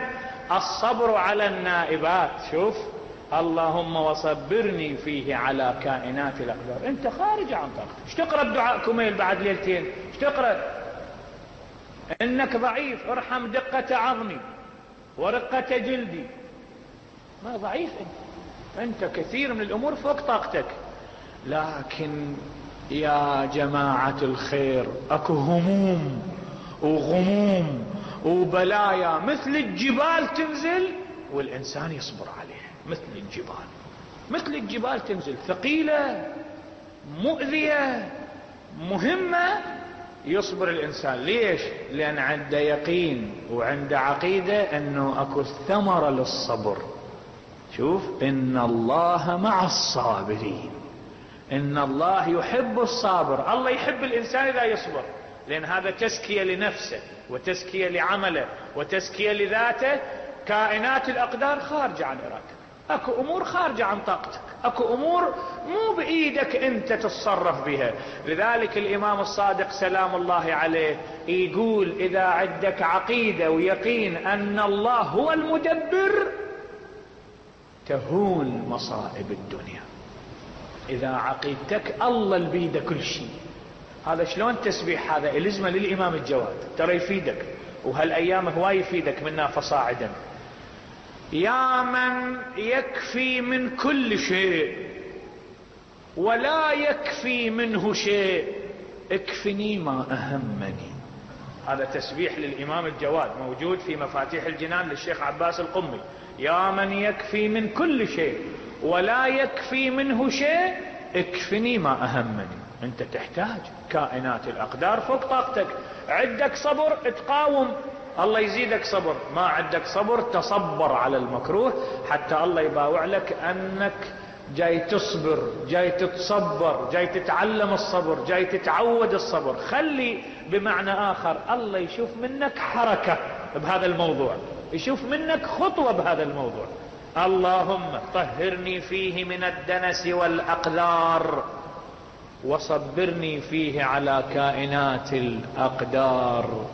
الصبر على النائبات. شوف اللهم وصبرني فيه على كائنات الأقدار. انت خارج عن طاقتك. ايش تقرأ بدعاء كميل بعد ليلتين؟ ايش تقرأ؟ انك ضعيف، ارحم دقة عظمي ورقة جلدي. ما ضعيف انت، انت كثير من الامور فوق طاقتك. لكن يا جماعة الخير اكو هموم وغموم وبلايا مثل الجبال تنزل والانسان يصبر عليها. مثل الجبال، مثل الجبال تنزل، ثقيلة مؤذية مهمة، يصبر الانسان. ليش؟ لان عنده يقين وعنده عقيدة انه اكو ثمرة للصبر. شوف ان الله مع الصابرين، ان الله يحب الصابر. الله يحب الانسان اذا يصبر، لان هذا تزكية لنفسه وتزكية لعمله وتزكية لذاته. كائنات الاقدار خارجة عن ارادتك، اكو امور خارجة عن طاقتك، اكو امور مو بايدك انت تتصرف بها. لذلك الامام الصادق سلام الله عليه يقول اذا عندك عقيدة ويقين ان الله هو المدبر تهون مصائب الدنيا. اذا عقيدتك الله اللي بيده كل شيء. هذا شلون تسبيح؟ هذا الزمه للامام الجواد، ترى يفيدك، وهالايام هواي يفيدك منا فصاعدا. يا من يكفي من كل شيء ولا يكفي منه شيء اكفني ما اهمني. هذا تسبيح للامام الجواد موجود في مفاتيح الجنان للشيخ عباس القمي. يا من يكفي من كل شيء ولا يكفي منه شيء اكفني ما اهمني. انت تحتاج كائنات الاقدار فوق طاقتك. عندك صبر تقاوم، الله يزيدك صبر. ما عندك صبر تصبر على المكروه، حتى الله يباوع لك انك جاي تصبر، جاي تتصبر، جاي تتعلم الصبر، جاي تتعود الصبر. خلي بمعنى اخر الله يشوف منك حركة بهذا الموضوع، يشوف منك خطوة بهذا الموضوع. اللهم طهرني فيه من الدنس والاقدار وصبرني فيه على كائنات الاقدار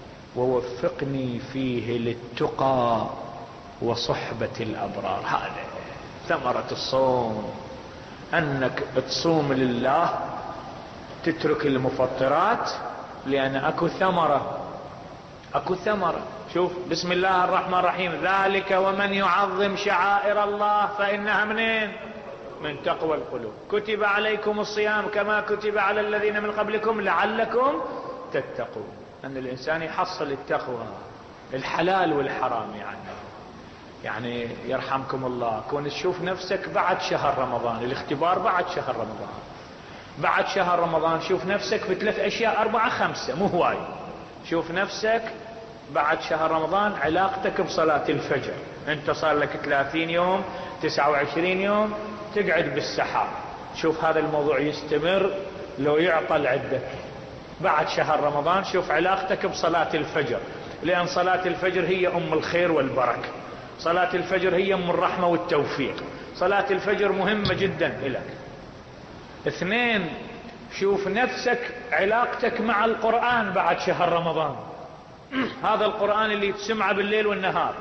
ووفقني فيه للتقى وصحبة الابرار. هذا ثمرة الصوم، انك تصوم لله، تترك المفطرات، لان اكو ثمرة، اكو ثمرة. شوف بسم الله الرحمن الرحيم، ذلك ومن يعظم شعائر الله فانها منين؟ من تقوى القلوب. كتب عليكم الصيام كما كتب على الذين من قبلكم لعلكم تتقون. ان الانسان يحصل التقوى، الحلال والحرام. يعني يعني يرحمكم الله كون تشوف نفسك بعد شهر رمضان، الاختبار بعد شهر رمضان، بعد شهر رمضان شوف نفسك بثلاث اشياء، اربعة خمسة مو هواي. شوف نفسك بعد شهر رمضان علاقتك بصلاة الفجر. انت صار لك ثلاثين يوم تسعة وعشرين يوم تقعد بالسحاب. شوف هذا الموضوع يستمر لو يعطل عندك. بعد شهر رمضان شوف علاقتك بصلاة الفجر، لان صلاة الفجر هي ام الخير والبركة. صلاة الفجر هي ام الرحمة والتوفيق. صلاة الفجر مهمة جدا لك. اثنين، شوف نفسك علاقتك مع القرآن بعد شهر رمضان. هذا القرآن اللي تسمعه بالليل والنهار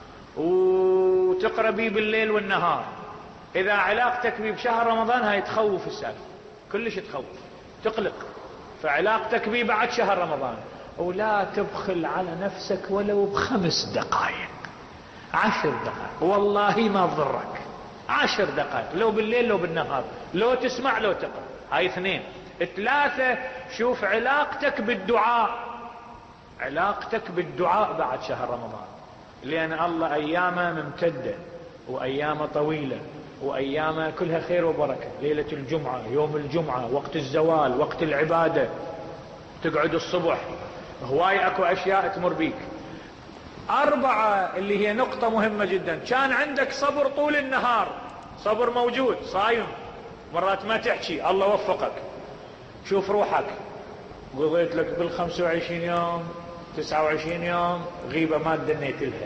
وتقرأ به بالليل والنهار، اذا علاقتك به بشهر رمضان هاي تخوف السالفة، كلش تخوف تقلق. فعلاقتك به بعد شهر رمضان، ولا تبخل على نفسك ولو بخمس دقائق، عشر دقائق، والله ما تضرك. عشر دقائق لو بالليل لو بالنهار، لو تسمع لو تقرأ. هاي اثنين. ثلاثة، شوف علاقتك بالدعاء، علاقتك بالدعاء بعد شهر رمضان، لأن الله أيامه ممتدة وأيامه طويلة وأيامه كلها خير وبركة. ليلة الجمعة، يوم الجمعة، وقت الزوال، وقت العبادة، تقعد الصبح، هواي أكو أشياء تمر بيك. أربعة اللي هي نقطة مهمة جدا، كان عندك صبر طول النهار، صبر موجود، صايم، مرات ما تحكي، الله وفقك. شوف روحك قضيت لك بالخمسة وعشرين يوم تسعة وعشرين يوم غيبة ما دنيت لها،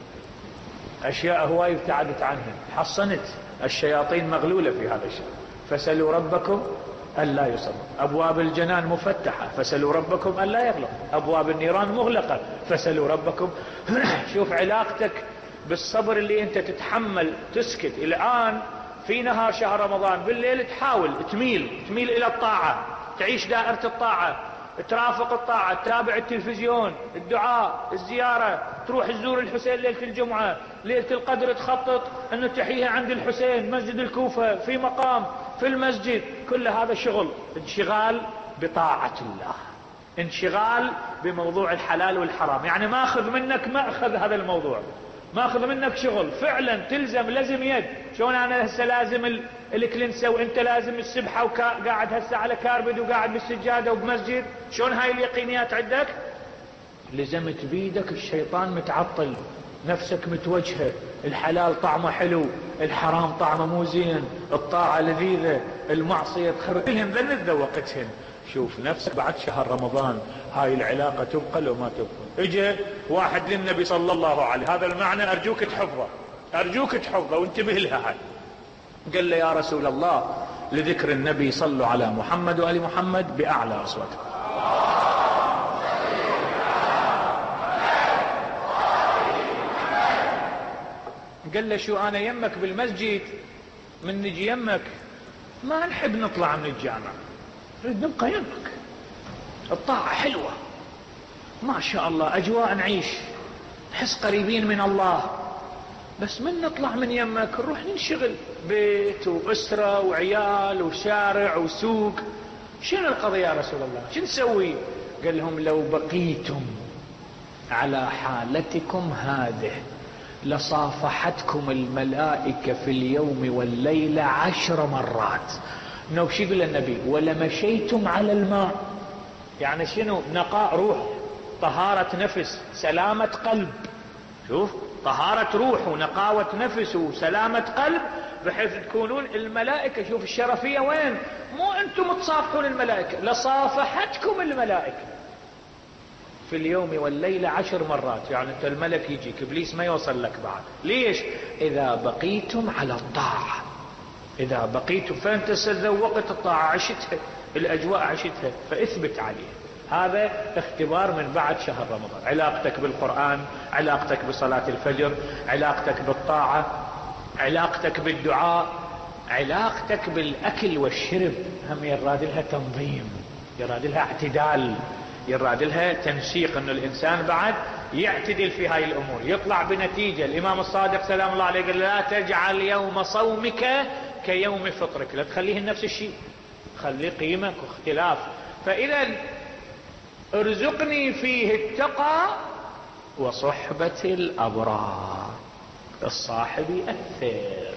أشياء هواي ابتعدت عنها، حصنت. الشياطين مغلولة في هذا الشيء. فسلوا ربكم ألا يصبر. أبواب الجنان مفتحة فسلوا ربكم ألا يغلق. أبواب النيران مغلقة فسلوا ربكم. شوف علاقتك بالصبر اللي انت تتحمل تسكت. الآن في نهار شهر رمضان بالليل تحاول تميل تميل الى الطاعة، تعيش دائرة الطاعة، ترافق الطاعة، تتابع التلفزيون، الدعاء، الزيارة، تروح تزور الحسين ليلة الجمعة، ليلة القدر تخطط انه تحيها عند الحسين، مسجد الكوفة، في مقام في المسجد. كل هذا شغل، انشغال بطاعة الله، انشغال بموضوع الحلال والحرام. يعني ماخذ منك مأخذ هذا الموضوع، ماخذ منك شغل فعلا تلزم لازم يد. شلون انا هسه لازم الكلنسة وانت لازم السبحة وقاعد هسه على كاربد وقاعد بالسجادة وبمسجد، شلون هاي اليقينيات عندك؟ لزمت بيدك، الشيطان متعطل، نفسك متوجهة، الحلال طعمه حلو، الحرام طعمه مو زين، الطاعة لذيذة، المعصية تخرب لهم ذن ذوقتهن. شوف نفسك بعد شهر رمضان هاي العلاقة تبقى لو ما تبقى. اجى واحد للنبي صلى الله عليه، هذا المعنى ارجوك تحفظه، ارجوك تحفظه وانتبه لها هاي. قال له يا رسول الله لذكر النبي صلوا على محمد وآل محمد بأعلى أصواتكم. قال له شو انا يمك بالمسجد، من نجي يمك ما نحب نطلع من الجامع، نريد نبقى يمك، الطاعة حلوة ما شاء الله، اجواء نعيش، نحس قريبين من الله، بس من نطلع من يمك نروح ننشغل بيت واسرة وعيال وشارع وسوق. شنو القضية يا رسول الله، شو نسوي؟ قال لهم لو بقيتم على حالتكم هذه لصافحتكم الملائكة في اليوم والليلة عشر مرات. انه شو يقول النبي؟ ولمشيتم على الماء. يعني شنو؟ نقاء روح، طهارة نفس، سلامة قلب. شوف طهارة روح ونقاوة نفس وسلامة قلب، بحيث تكونون الملائكة. شوف الشرفية وين، مو انتم تصافحون الملائكة، لصافحتكم الملائكة في اليوم والليلة عشر مرات. يعني انت الملك يجيك، ابليس ما يوصل لك بعد. ليش؟ اذا بقيتم على الطاعة، اذا بقيتم، فانت ذوقت الطاعة، عشتها، الاجواء عشتها، فاثبت عليها. هذا اختبار من بعد شهر رمضان. علاقتك بالقرآن، علاقتك بصلاة الفجر، علاقتك بالطاعة، علاقتك بالدعاء، علاقتك بالاكل والشرب. هم يراد لها تنظيم، يراد لها اعتدال، يراد لها تنسيق، انه الانسان بعد يعتدل في هاي الامور، يطلع بنتيجة. الامام الصادق سلام الله عليه قال لا تجعل يوم صومك كيوم فطرك، لا تخليه نفس الشيء، خليه قيمة واختلاف. فاذا ارزقني فيه التقى وصحبة الابرار. الصاحب يأثر،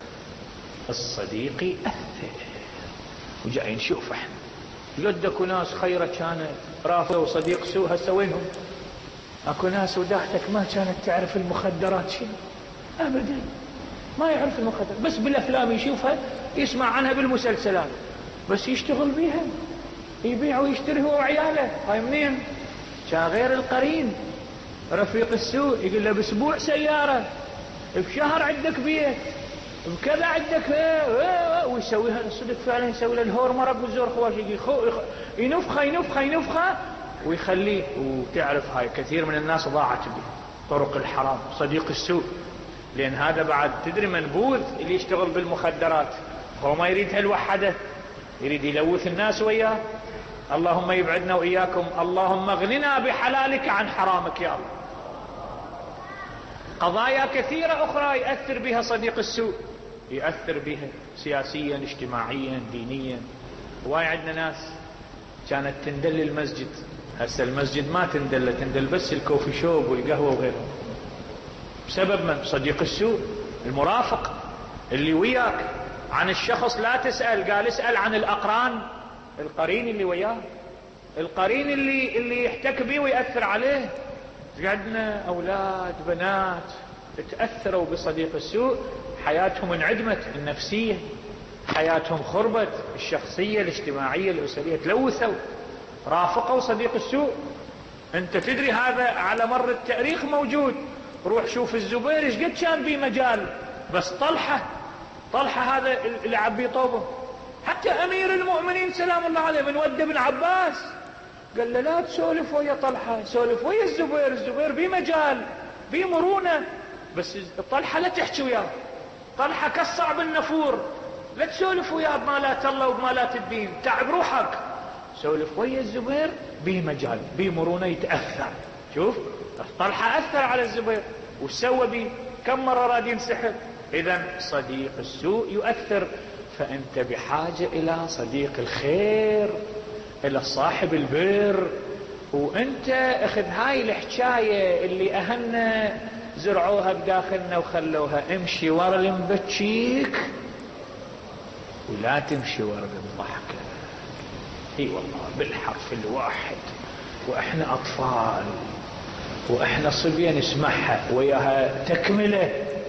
الصديق يأثر. وجاي نشوف احنا قد اكو ناس خيرة كانت رافضة وصديق سوء، هسه وينهم؟ اكو ناس وداعتك ما كانت تعرف المخدرات شنو ابدا، ما يعرف المخدرات، بس بالافلام يشوفها، يسمع عنها بالمسلسلات، بس يشتغل بيها، يبيع ويشتري هو وعياله. هاي منين؟ كان غير القرين، رفيق السوء يقول له باسبوع سيارة، بشهر عندك بيت، بكذا عندك ايه، ويسويها الصدق فعلا، يسوي له الهور مرق والزور خواشي، ينفخه ينفخه ينفخه ويخليه. وتعرف هاي كثير من الناس ضاعت به طرق الحرام، صديق السوء. لان هذا بعد تدري منبوذ اللي يشتغل بالمخدرات، هو ما يريد هالوحده، يريد يلوث الناس وياه. اللهم يبعدنا واياكم، اللهم اغننا بحلالك عن حرامك يا الله. قضايا كثيرة اخرى يأثر بها صديق السوء، يأثر بها سياسيا اجتماعيا دينيا. واي عندنا ناس كانت تندل المسجد، هسه المسجد ما تندل، تندل بس الكوفي شوب والقهوة وغيره. بسبب من؟ صديق السوء، المرافق اللي وياك. عن الشخص لا تسأل، قال اسأل عن الأقران، القرين اللي وياه، القرين اللي اللي يحتك به ويأثر عليه. قعدنا أولاد بنات تأثروا بصديق السوء، حياتهم انعدمت النفسية، حياتهم خربت الشخصية الاجتماعية الأسرية، تلوثوا، رافقوا صديق السوء. انت تدري هذا على مر التاريخ موجود. روح شوف الزبير ايش قد كان بيه مجال، بس طلحة طلحة هذا اللي عبي طوبه. حتى امير المؤمنين سلام الله عليه من ود ابن عباس قال له لا تسولف ويا طلحة، سولف ويا الزبير، الزبير بيه مجال، بيه مرونة، بس طلحة لا تحكي وياه، طلحة كالصعب النفور، لا تسولف وياه بمالات الله وبمالات الدين، تعب روحك. سولف ويا الزبير بيه مجال، بيه مرونة يتأثر. شوف طلحة أثر على الزبير، وش سوى بيه؟ كم مرة راد ينسحب. إذن صديق السوء يؤثر، فأنت بحاجة إلى صديق الخير، إلى صاحب البر. وأنت أخذ هاي الحكاية اللي أهلنا زرعوها بداخلنا وخلوها، امشي ورا اللي مبتشيك ولا تمشي ورا الضحكة. اي والله بالحرف الواحد، واحنا اطفال واحنا صبيان نسمعها وياها تكملة،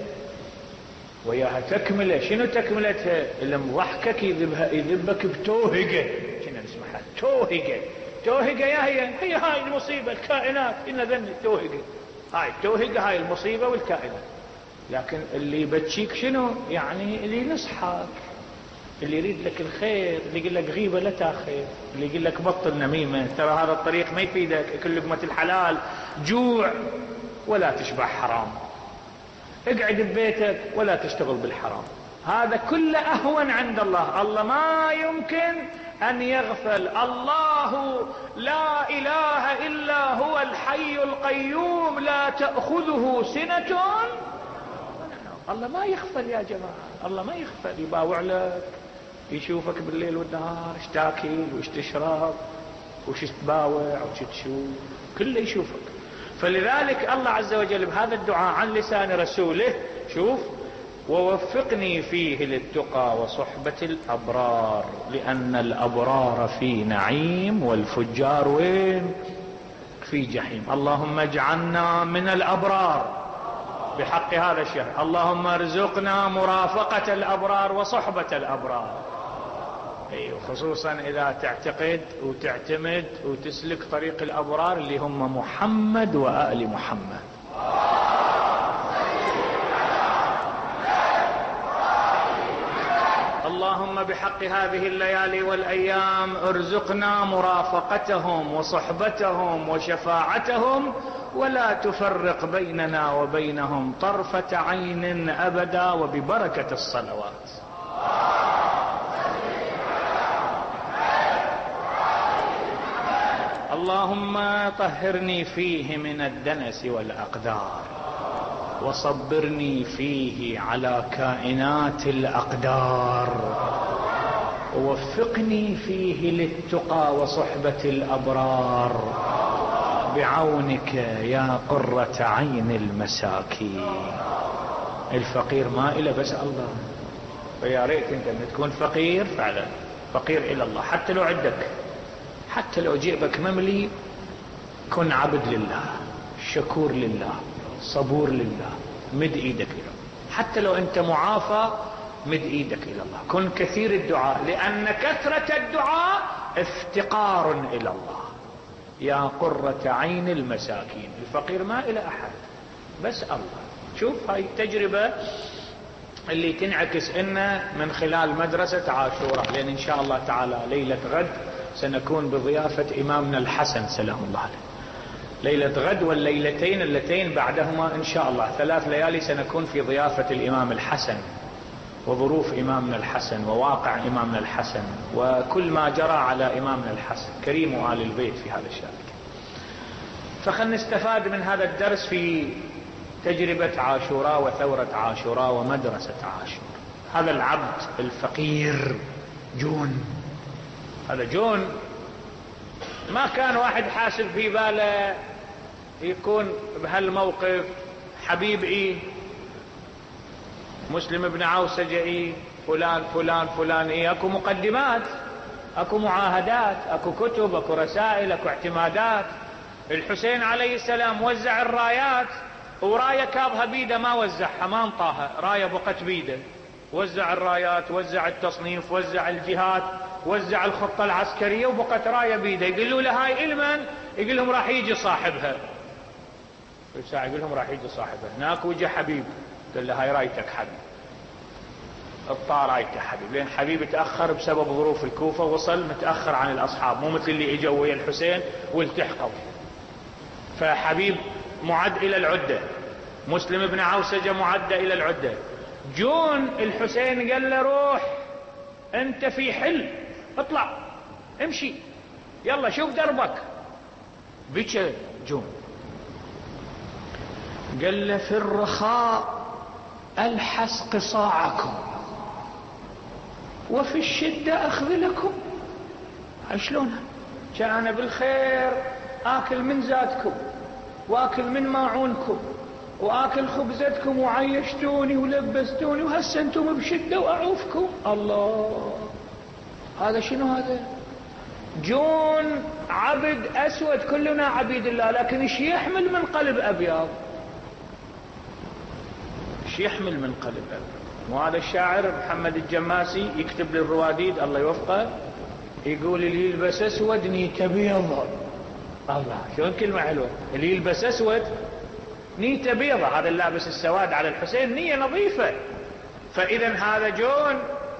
وياها تكملة. شنو تكملتها؟ اللي مضحكك يذبها يذبك بتوهقة، شنو نسمعها؟ توهقة. توهقة يا هي هي هاي المصيبة، الكائنات إن ذن التوهقة، هاي التوهقة، هاي المصيبة والكائنات. لكن اللي يبتشيك شنو؟ يعني اللي ينصحك، اللي يريد لك الخير، اللي يقول لك غيبة لا تاخذ، اللي يقول لك بطل نميمة، ترى هذا الطريق ما يفيدك، اكل لقمة الحلال، جوع ولا تشبع حرام، اقعد ببيتك ولا تشتغل بالحرام. هذا كله اهون عند الله. الله ما يمكن ان يغفل. الله لا اله الا هو الحي القيوم لا تأخذه سنة. الله ما يغفل يا جماعة، الله ما يغفل، يباوع لك، يشوفك بالليل والنهار، ايش تاكل وايش تشرب وش تباوع وش تشوف، كله يشوفك. فلذلك الله عز وجل بهذا الدعاء عن لسان رسوله، شوف: ووفقني فيه للتقى وصحبة الأبرار، لأن الأبرار في نعيم والفجار وين؟ في جحيم. اللهم اجعلنا من الأبرار بحق هذا الشهر. اللهم ارزقنا مرافقة الأبرار وصحبة الأبرار. اي وخصوصا إذا تعتقد وتعتمد وتسلك طريق الأبرار اللي هم محمد وآل محمد. اللهم بحق هذه الليالي والأيام ارزقنا مرافقتهم وصحبتهم وشفاعتهم، ولا تفرق بيننا وبينهم طرفة عين أبدا، وببركة الصلوات. اللهم طهرني فيه من الدنس والأقدار، وصبرني فيه على كائنات الأقدار، ووفقني فيه للتقى وصحبة الأبرار بعونك يا قرة عين المساكين. الفقير ما إله بس الله، فيا ريت انت ان تكون فقير فعلا، فقير الى الله، حتى لو عندك، حتى لو جيبك مملي، كن عبد لله، شكور لله، صبور لله، مد ايدك الى الله. حتى لو انت معافى مد ايدك الى الله، كن كثير الدعاء، لان كثرة الدعاء افتقار الى الله. يا قرة عين المساكين، الفقير ما الى احد بس الله. شوف هاي التجربة اللي تنعكس إن من خلال مدرسة عاشوراء، لأن إن شاء الله تعالى ليلة غد سنكون بضيافة إمامنا الحسن سلام الله عليه. ليلة غد والليلتين اللتين بعدهما إن شاء الله، ثلاث ليالي سنكون في ضيافة الإمام الحسن، وظروف إمامنا الحسن وواقع إمامنا الحسن وكل ما جرى على إمامنا الحسن كريم وآل البيت في هذا الشأن. فخلنا نستفاد من هذا الدرس في تجربة عاشوراء وثورة عاشوراء ومدرسة عاشوراء. هذا العبد الفقير جون، هذا جون ما كان واحد حاسب في باله يكون بهالموقف. حبيب ايه، مسلم بن عوسجة ايه، فلان فلان فلان ايه، اكو مقدمات، اكو معاهدات، اكو كتب، اكو رسائل، اكو اعتمادات. الحسين عليه السلام وزع الرايات، وراية كابها بيده ما وزعها، ما انطاها، راية بقت بيده. وزع الرايات، وزع التصنيف، وزع الجهات، وزع الخطة العسكرية، وبقت راية بيده. يقولوا له هاي إلمن؟ يقول لهم راح يجي صاحبها. يقول لهم راح يجي صاحبها. هناك وجه حبيب، قال له هاي رايتك حبيب، اطار رايته حبيب، لأن حبيب تأخر بسبب ظروف الكوفة، وصل متأخر عن الأصحاب، مو مثل اللي اجوا ويا الحسين والتحقوا. فحبيب معد إلى العدة، مسلم بن عوسجة معدة إلى العدة. جون الحسين قال له روح أنت في حل، اطلع امشي يلا شوف دربك. بكى جون قال له في الرخاء ألحس قصاعكم وفي الشدة أخذلكم. شلونها؟ كان بالخير آكل من زادكم وآكل من ماعونكم وآكل خبزتكم وعيشتوني ولبستوني، وهسه انتم بشدة وأعوفكم. الله، هذا شنو هذا؟ جون عبد أسود، كلنا عبيد الله، لكن ايش يحمل من قلب أبيض؟ ايش يحمل من قلب أبيض؟ وهذا الشاعر محمد الجماسي يكتب للرواديد الله يوفقه، يقول اللي يلبس أسود نيته بيضة. الله، شلون كلمة حلوة، اللي يلبس أسود نيته بيضة، هذا اللابس السواد على الحسين نية نظيفة. فإذا هذا جون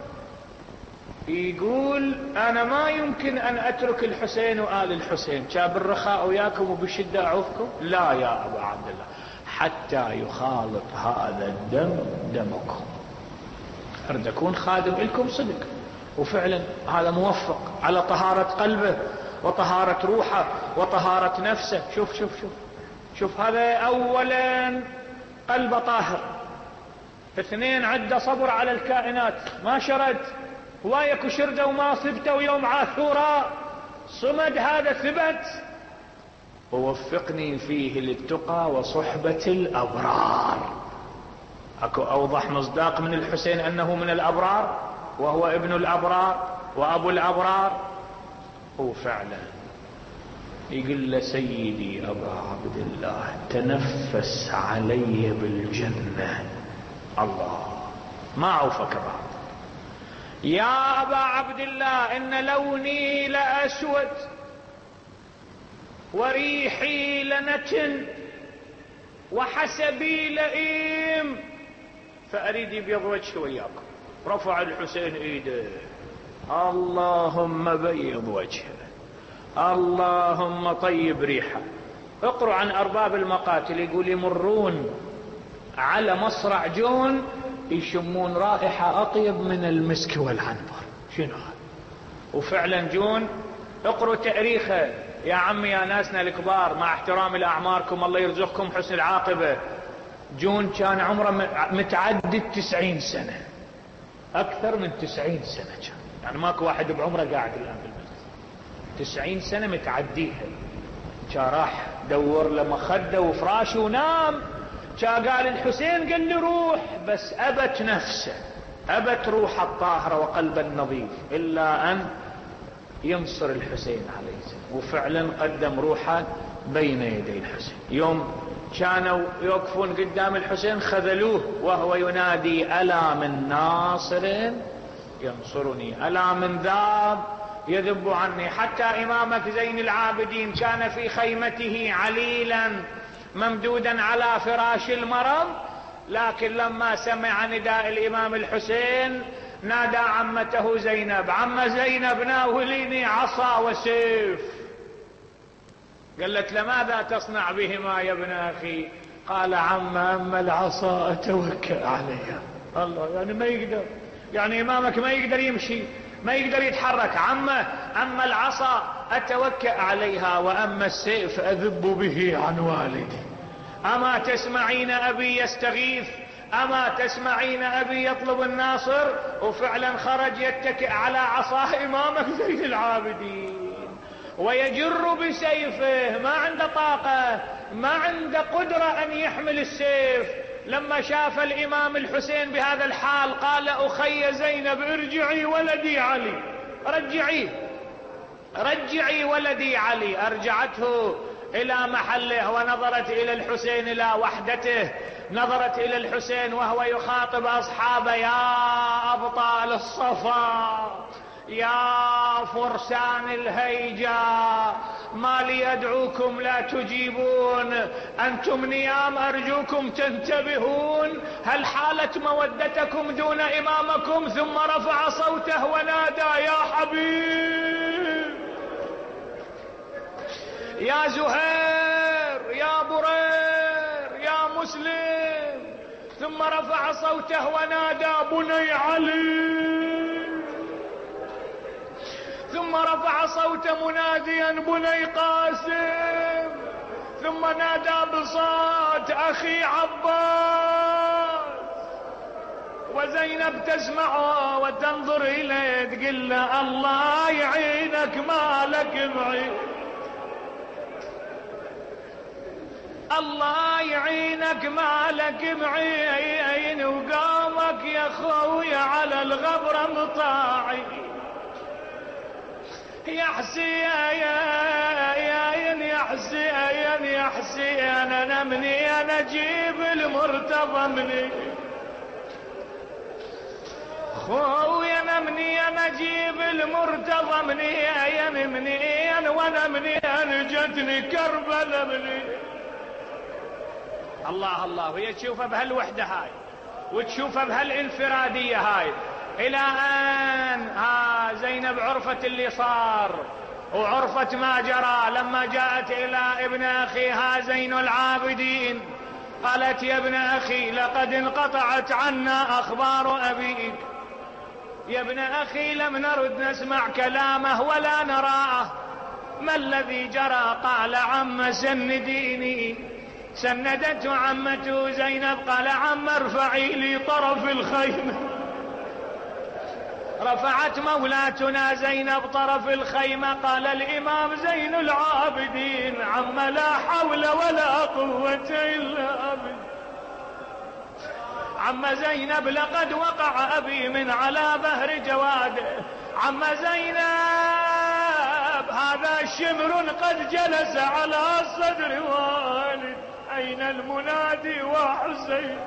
يقول أنا ما يمكن أن أترك الحسين وآل الحسين، كان بالرخاء وياكم وبالشدة أعوفكم؟ لا يا أبا عبد الله، حتى يخالط هذا الدم دمكم. أريد أكون خادم لكم صدق. وفعلا هذا موفق على طهارة قلبه وطهارة روحه وطهارة نفسه. شوف شوف شوف شوف هذا أولا قلب طاهر، اثنين عنده صبر على الكائنات، ما شرد هوايك شردة وما صبته ويوم عاثورا صمد، هذا ثبت. ووفقني فيه للتقى وصحبة الأبرار. أكو أوضح مصداق من الحسين أنه من الأبرار وهو ابن الأبرار وأبو الأبرار. هو فعلا يقول له سيدي أبا عبد الله تنفس علي بالجنة. الله، ما عوفك بعد يا أبا عبد الله، إن لوني لأسود وريحي لنتن وحسبي لئيم، فأريد يبيض وجهي وياكم. رفع الحسين ايده، اللهم بيض وجهه، اللهم طيب ريحه. اقروا عن أرباب المقاتل، يقول يمرون على مصرع جون يشمون رائحة أطيب من المسك والعنبر. شنو هذا؟ وفعلا جون، اقروا تاريخه يا عمي يا ناسنا الكبار، مع احترام لأعماركم الله يرزقكم حسن العاقبة. جون كان عمره متعدد تسعين سنة، أكثر من تسعين سنة كان، يعني ماكو واحد بعمره قاعد الآن بالمجلس. تسعين سنة متعديها. كان راح دور له مخده وفراشه ونام، كان قال الحسين قال له روح، بس أبت نفسه، أبت روح الطاهرة وقلب النظيف إلا أن ينصر الحسين عليه السلام. وفعلا قدم روحه بين يدي الحسين. يوم كانوا يوقفون قدام الحسين خذلوه وهو ينادي ألا من ناصر ينصرني، ألا من ذاب يذب عني. حتى إمامك زين العابدين كان في خيمته عليلا ممدودا على فراش المرض، لكن لما سمع نداء الإمام الحسين نادى عمته زينب، عم زينب ناوليني عصا وسيف. قالت لماذا تصنع بهما يا ابن أخي؟ قال عم أما العصا أتوكأ عليها. الله، يعني ما يقدر، يعني إمامك ما يقدر يمشي، ما يقدر يتحرك. عمه أما العصا أتوكأ عليها وأما السيف أذب به عن والدي. أما تسمعين أبي يستغيث؟ أما تسمعين أبي يطلب الناصر؟ وفعلا خرج يتكئ على عصاه إمامك زين العابدين ويجر بسيفه، ما عنده طاقة، ما عنده قدرة أن يحمل السيف. لما شاف الإمام الحسين بهذا الحال قال أخي زينب ارجعي ولدي علي، رجعي رجعي ولدي علي. أرجعته إلى محله ونظرت إلى الحسين إلى وحدته، نظرت إلى الحسين وهو يخاطب أصحابه يا أبطال الصفا، يا فرسان الهيجا، ما لي أدعوكم لا تجيبون، أنتم نيام أرجوكم تنتبهون، هل حالت مودتكم دون إمامكم؟ ثم رفع صوته ونادى يا حبيب، يا زهير، يا برير، يا مسلم، ثم رفع صوته ونادى بني علي، ثم رفع صوت مناديا بني قاسم، ثم نادى بصوت اخي عباس. وزينب تسمعه وتنظر اليه تقول له الله يعينك مالك معي، الله يعينك مالك معين، وقامك يا خويا على الغبرة مطاعي. يا حسين يا حسين يا حسين انا مني انا اجيب المرتضى مني، خويا انا مني انا اجيب المرتضى مني، يا مني انا وانا مني انا جتني كربلاء مني. الله الله، وهي تشوفها بهالوحدة هاي وتشوفها بهالانفرادية هاي، الى ان ها زينب عرفت اللي صار وعرفت ما جرى. لما جاءت الى ابن اخيها زين العابدين قالت يا ابن اخي لقد انقطعت عنا اخبار ابيك، يا ابن اخي لم نرد نسمع كلامه ولا نراه، ما الذي جرى؟ قال عم سنديني. سندته عمته زينب، قال عم ارفعي لي طرف الخيمة. رفعت مولاتنا زينب طرف الخيمة، قال الامام زين العابدين عم لا حول ولا قوة الا بك، عم زينب لقد وقع ابي من على ظهر جواده، عم زينب هذا شمر قد جلس على صدر والد، أين المنادي وحسين؟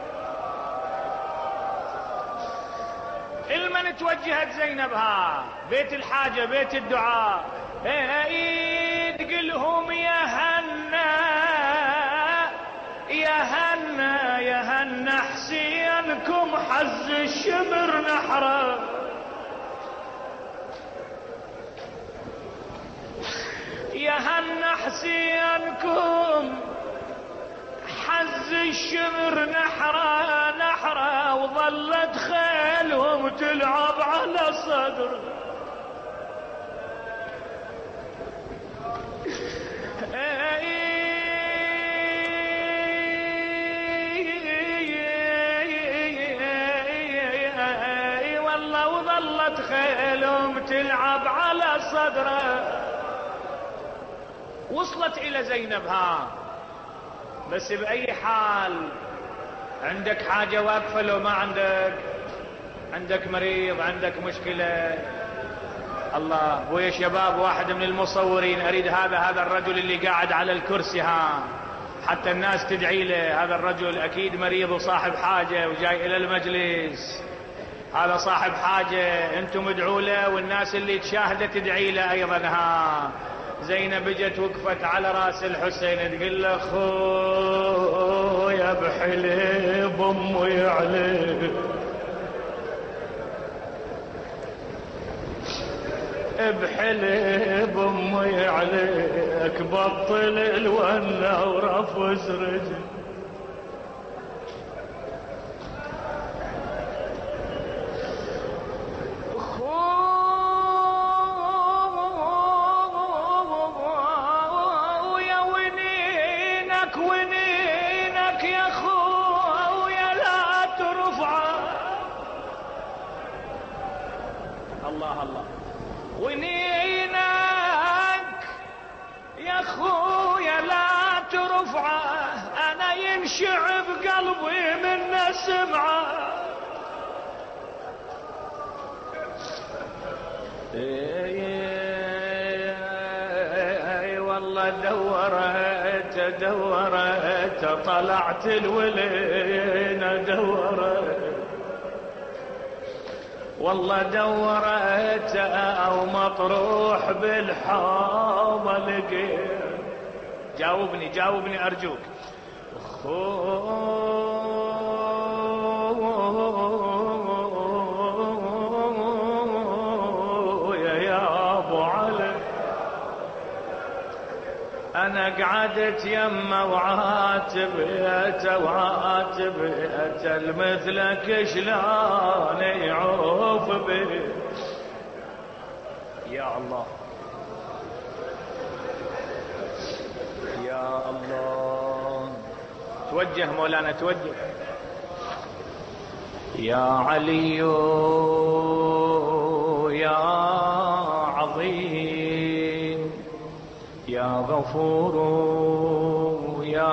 المن توجهت زينب ها بيت الحاجة بيت الدعاء، تقلهم يا هنا يا هنا يا هنا حسينكم حز الشمر نحره، يا هنا حسينكم حز الشمر نحرة نحرة، وظلت خيلهم تلعب على صدر. اي والله وظلت خيلهم تلعب على صدره. وصلت الى زينب ها، بس بأي حال عندك حاجة واقفة لو ما عندك؟ عندك مريض، عندك مشكلة. الله، ويا شباب واحد من المصورين اريد هذا هذا الرجل اللي قاعد على الكرسي ها حتى الناس تدعي له. هذا الرجل اكيد مريض وصاحب حاجة وجاي الى المجلس، هذا صاحب حاجة، انتم ادعوا له والناس اللي تشاهده تدعي له ايضا ها. زينب جت وقفت على راس الحسين تقول له خويا بحليب امي عليك، بحليب امي عليك، بطل الولا ورفس رجل. الله الله، ونينك يا خويا لا ترفعه، انا ينشعب قلبي من سمعه. اي والله دورت دورت طلعت الولين دورت، والله دورت او مطروح بالحوض لقيت. جاوبني جاوبني ارجوك. خويا يا ابو علي أنا قعدت يمه وعاتبته وعاتبته مثلك شلون يعوف به. يا الله يا الله. توجه مولانا توجه. يا علي يا عظيم يا غفور يا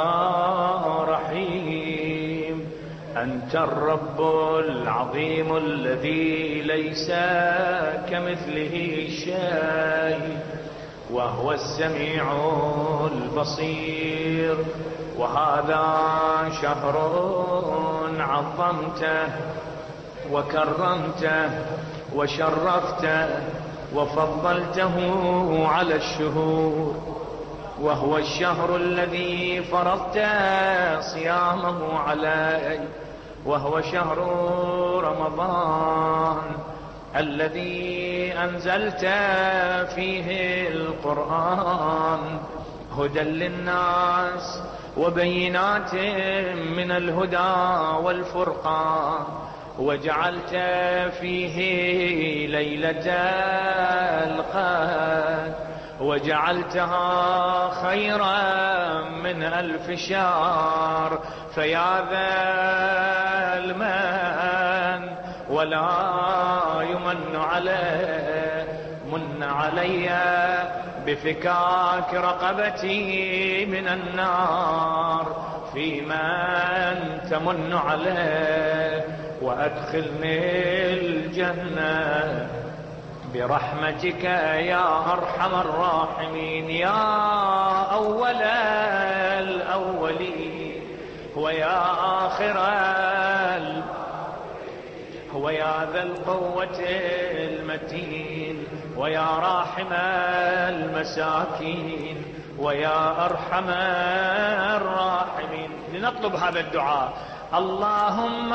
رحيم، أنت الرب العظيم الذي ليس كمثله شيء، وهو السميع البصير. وهذا شهر عظمته وكرمته وشرفته وفضلته على الشهور، وهو الشهر الذي فرضت صيامه علي، وهو شهر رمضان الذي أنزلت فيه القرآن هدى للناس وبينات من الهدى والفرقان، وجعلت فيه ليلة القدر وجعلتها خيرا من ألف شهر. فيا ذا المن ولا يمن عليه، من علي بفكاك رقبتي من النار، في من تمن عليه وأدخلني الجنة برحمتك يا أرحم الراحمين، يا أول الأولين ويا آخر هو يا ذا القوة المتين ويا راحم المساكين ويا أرحم الراحمين. لنطلب هذا الدعاء. اللهم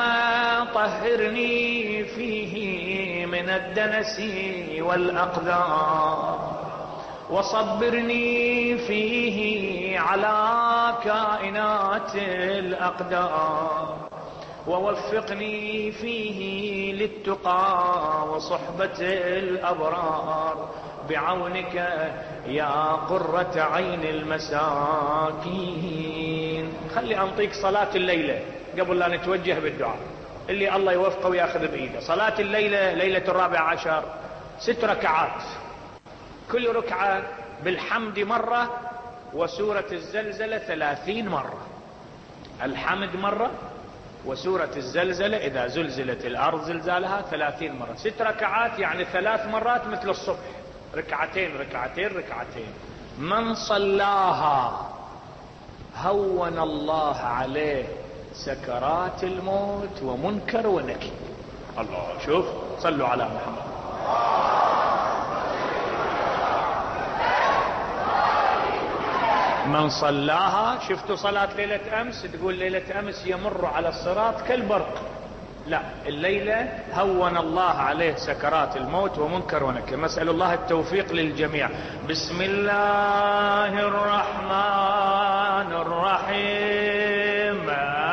طهرني فيه من الدنس والأقذار، وصبرني فيه على كائنات الأقدار، ووفقني فيه للتقى وصحبة الأبرار بعونك يا قرة عين المساكين. خلي أنطيك صلاة الليلة قبل لا نتوجه بالدعاء، اللي الله يوفقه وياخذ بإيده. صلاة الليلة ليلة الرابع عشر ست ركعات، كل ركعة بالحمد مرة وسورة الزلزلة ثلاثين مرة. الحمد مرة وسورة الزلزلة إذا زلزلت الأرض زلزالها ثلاثين مرة. ست ركعات يعني ثلاث مرات مثل الصبح، ركعتين ركعتين ركعتين. من صلاها هون الله عليه سكرات الموت ومنكر ونكير. الله، شوف صلوا على محمد. من صلاها، شفتوا صلاة ليلة أمس تقول ليلة أمس يمر على الصراط كالبرق، لا، الليلة هون الله عليه سكرات الموت ومنكر ونكير. نسأل الله التوفيق للجميع. بسم الله الرحمن الرحيم.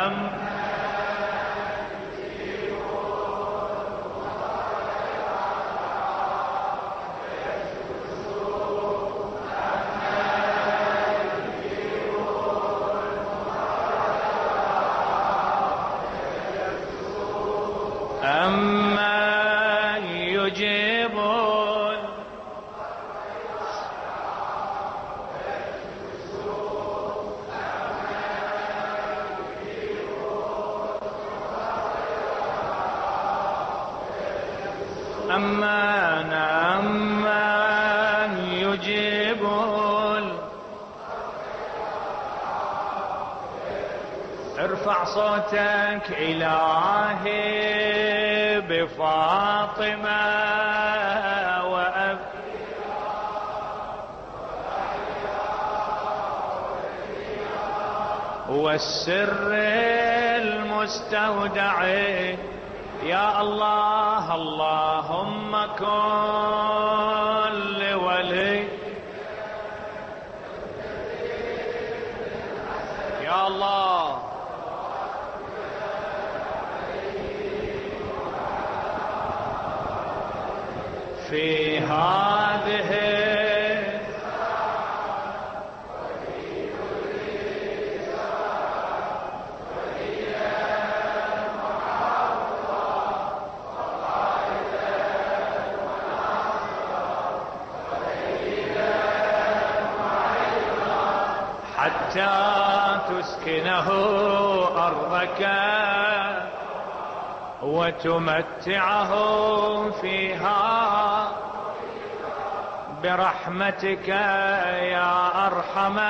أما يجيبون أما أما يجيبون. ارفع صوتك إلهي بفاطمة وأب والسر المستودع يا الله. اللهم كن لولي في هذه حتى تسكنه أرضك وتمتعه فيها برحمتك يا أرحم.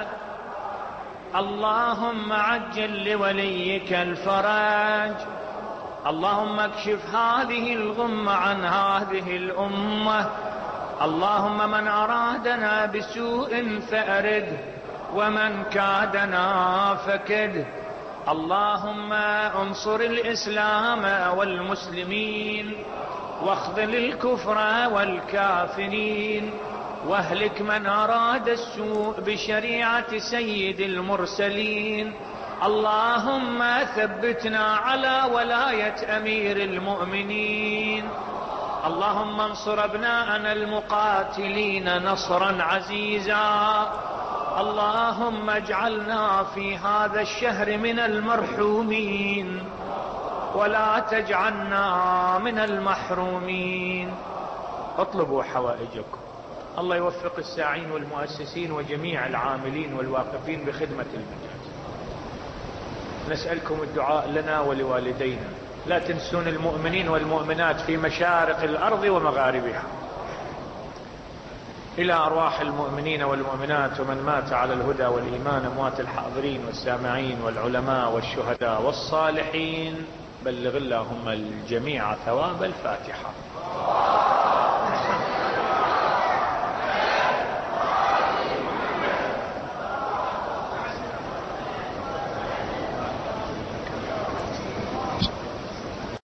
اللهم عجل لوليك الفرج. اللهم اكشف هذه الغمة عن هذه الأمة. اللهم من أرادنا بسوء فأرده، ومن كادنا فكده. اللهم انصر الإسلام والمسلمين، واخذل الكفر والكافرين، واهلك من أراد السوء بشريعة سيد المرسلين. اللهم ثبتنا على ولاية أمير المؤمنين. اللهم انصر أبناءنا المقاتلين نصرا عزيزا. اللهم اجعلنا في هذا الشهر من المرحومين، ولا تجعلنا من المحرومين. اطلبوا حوائجكم. الله يوفق الساعين والمؤسسين وجميع العاملين والواقفين بخدمة المجاز. نسألكم الدعاء لنا ولوالدينا. لا تنسون المؤمنين والمؤمنات في مشارق الأرض ومغاربها. إلى أرواح المؤمنين والمؤمنات ومن مات على الهدى والإيمان، أموات الحاضرين والسامعين والعلماء والشهداء والصالحين، بلغ اللهم الجميع ثواب الفاتحة.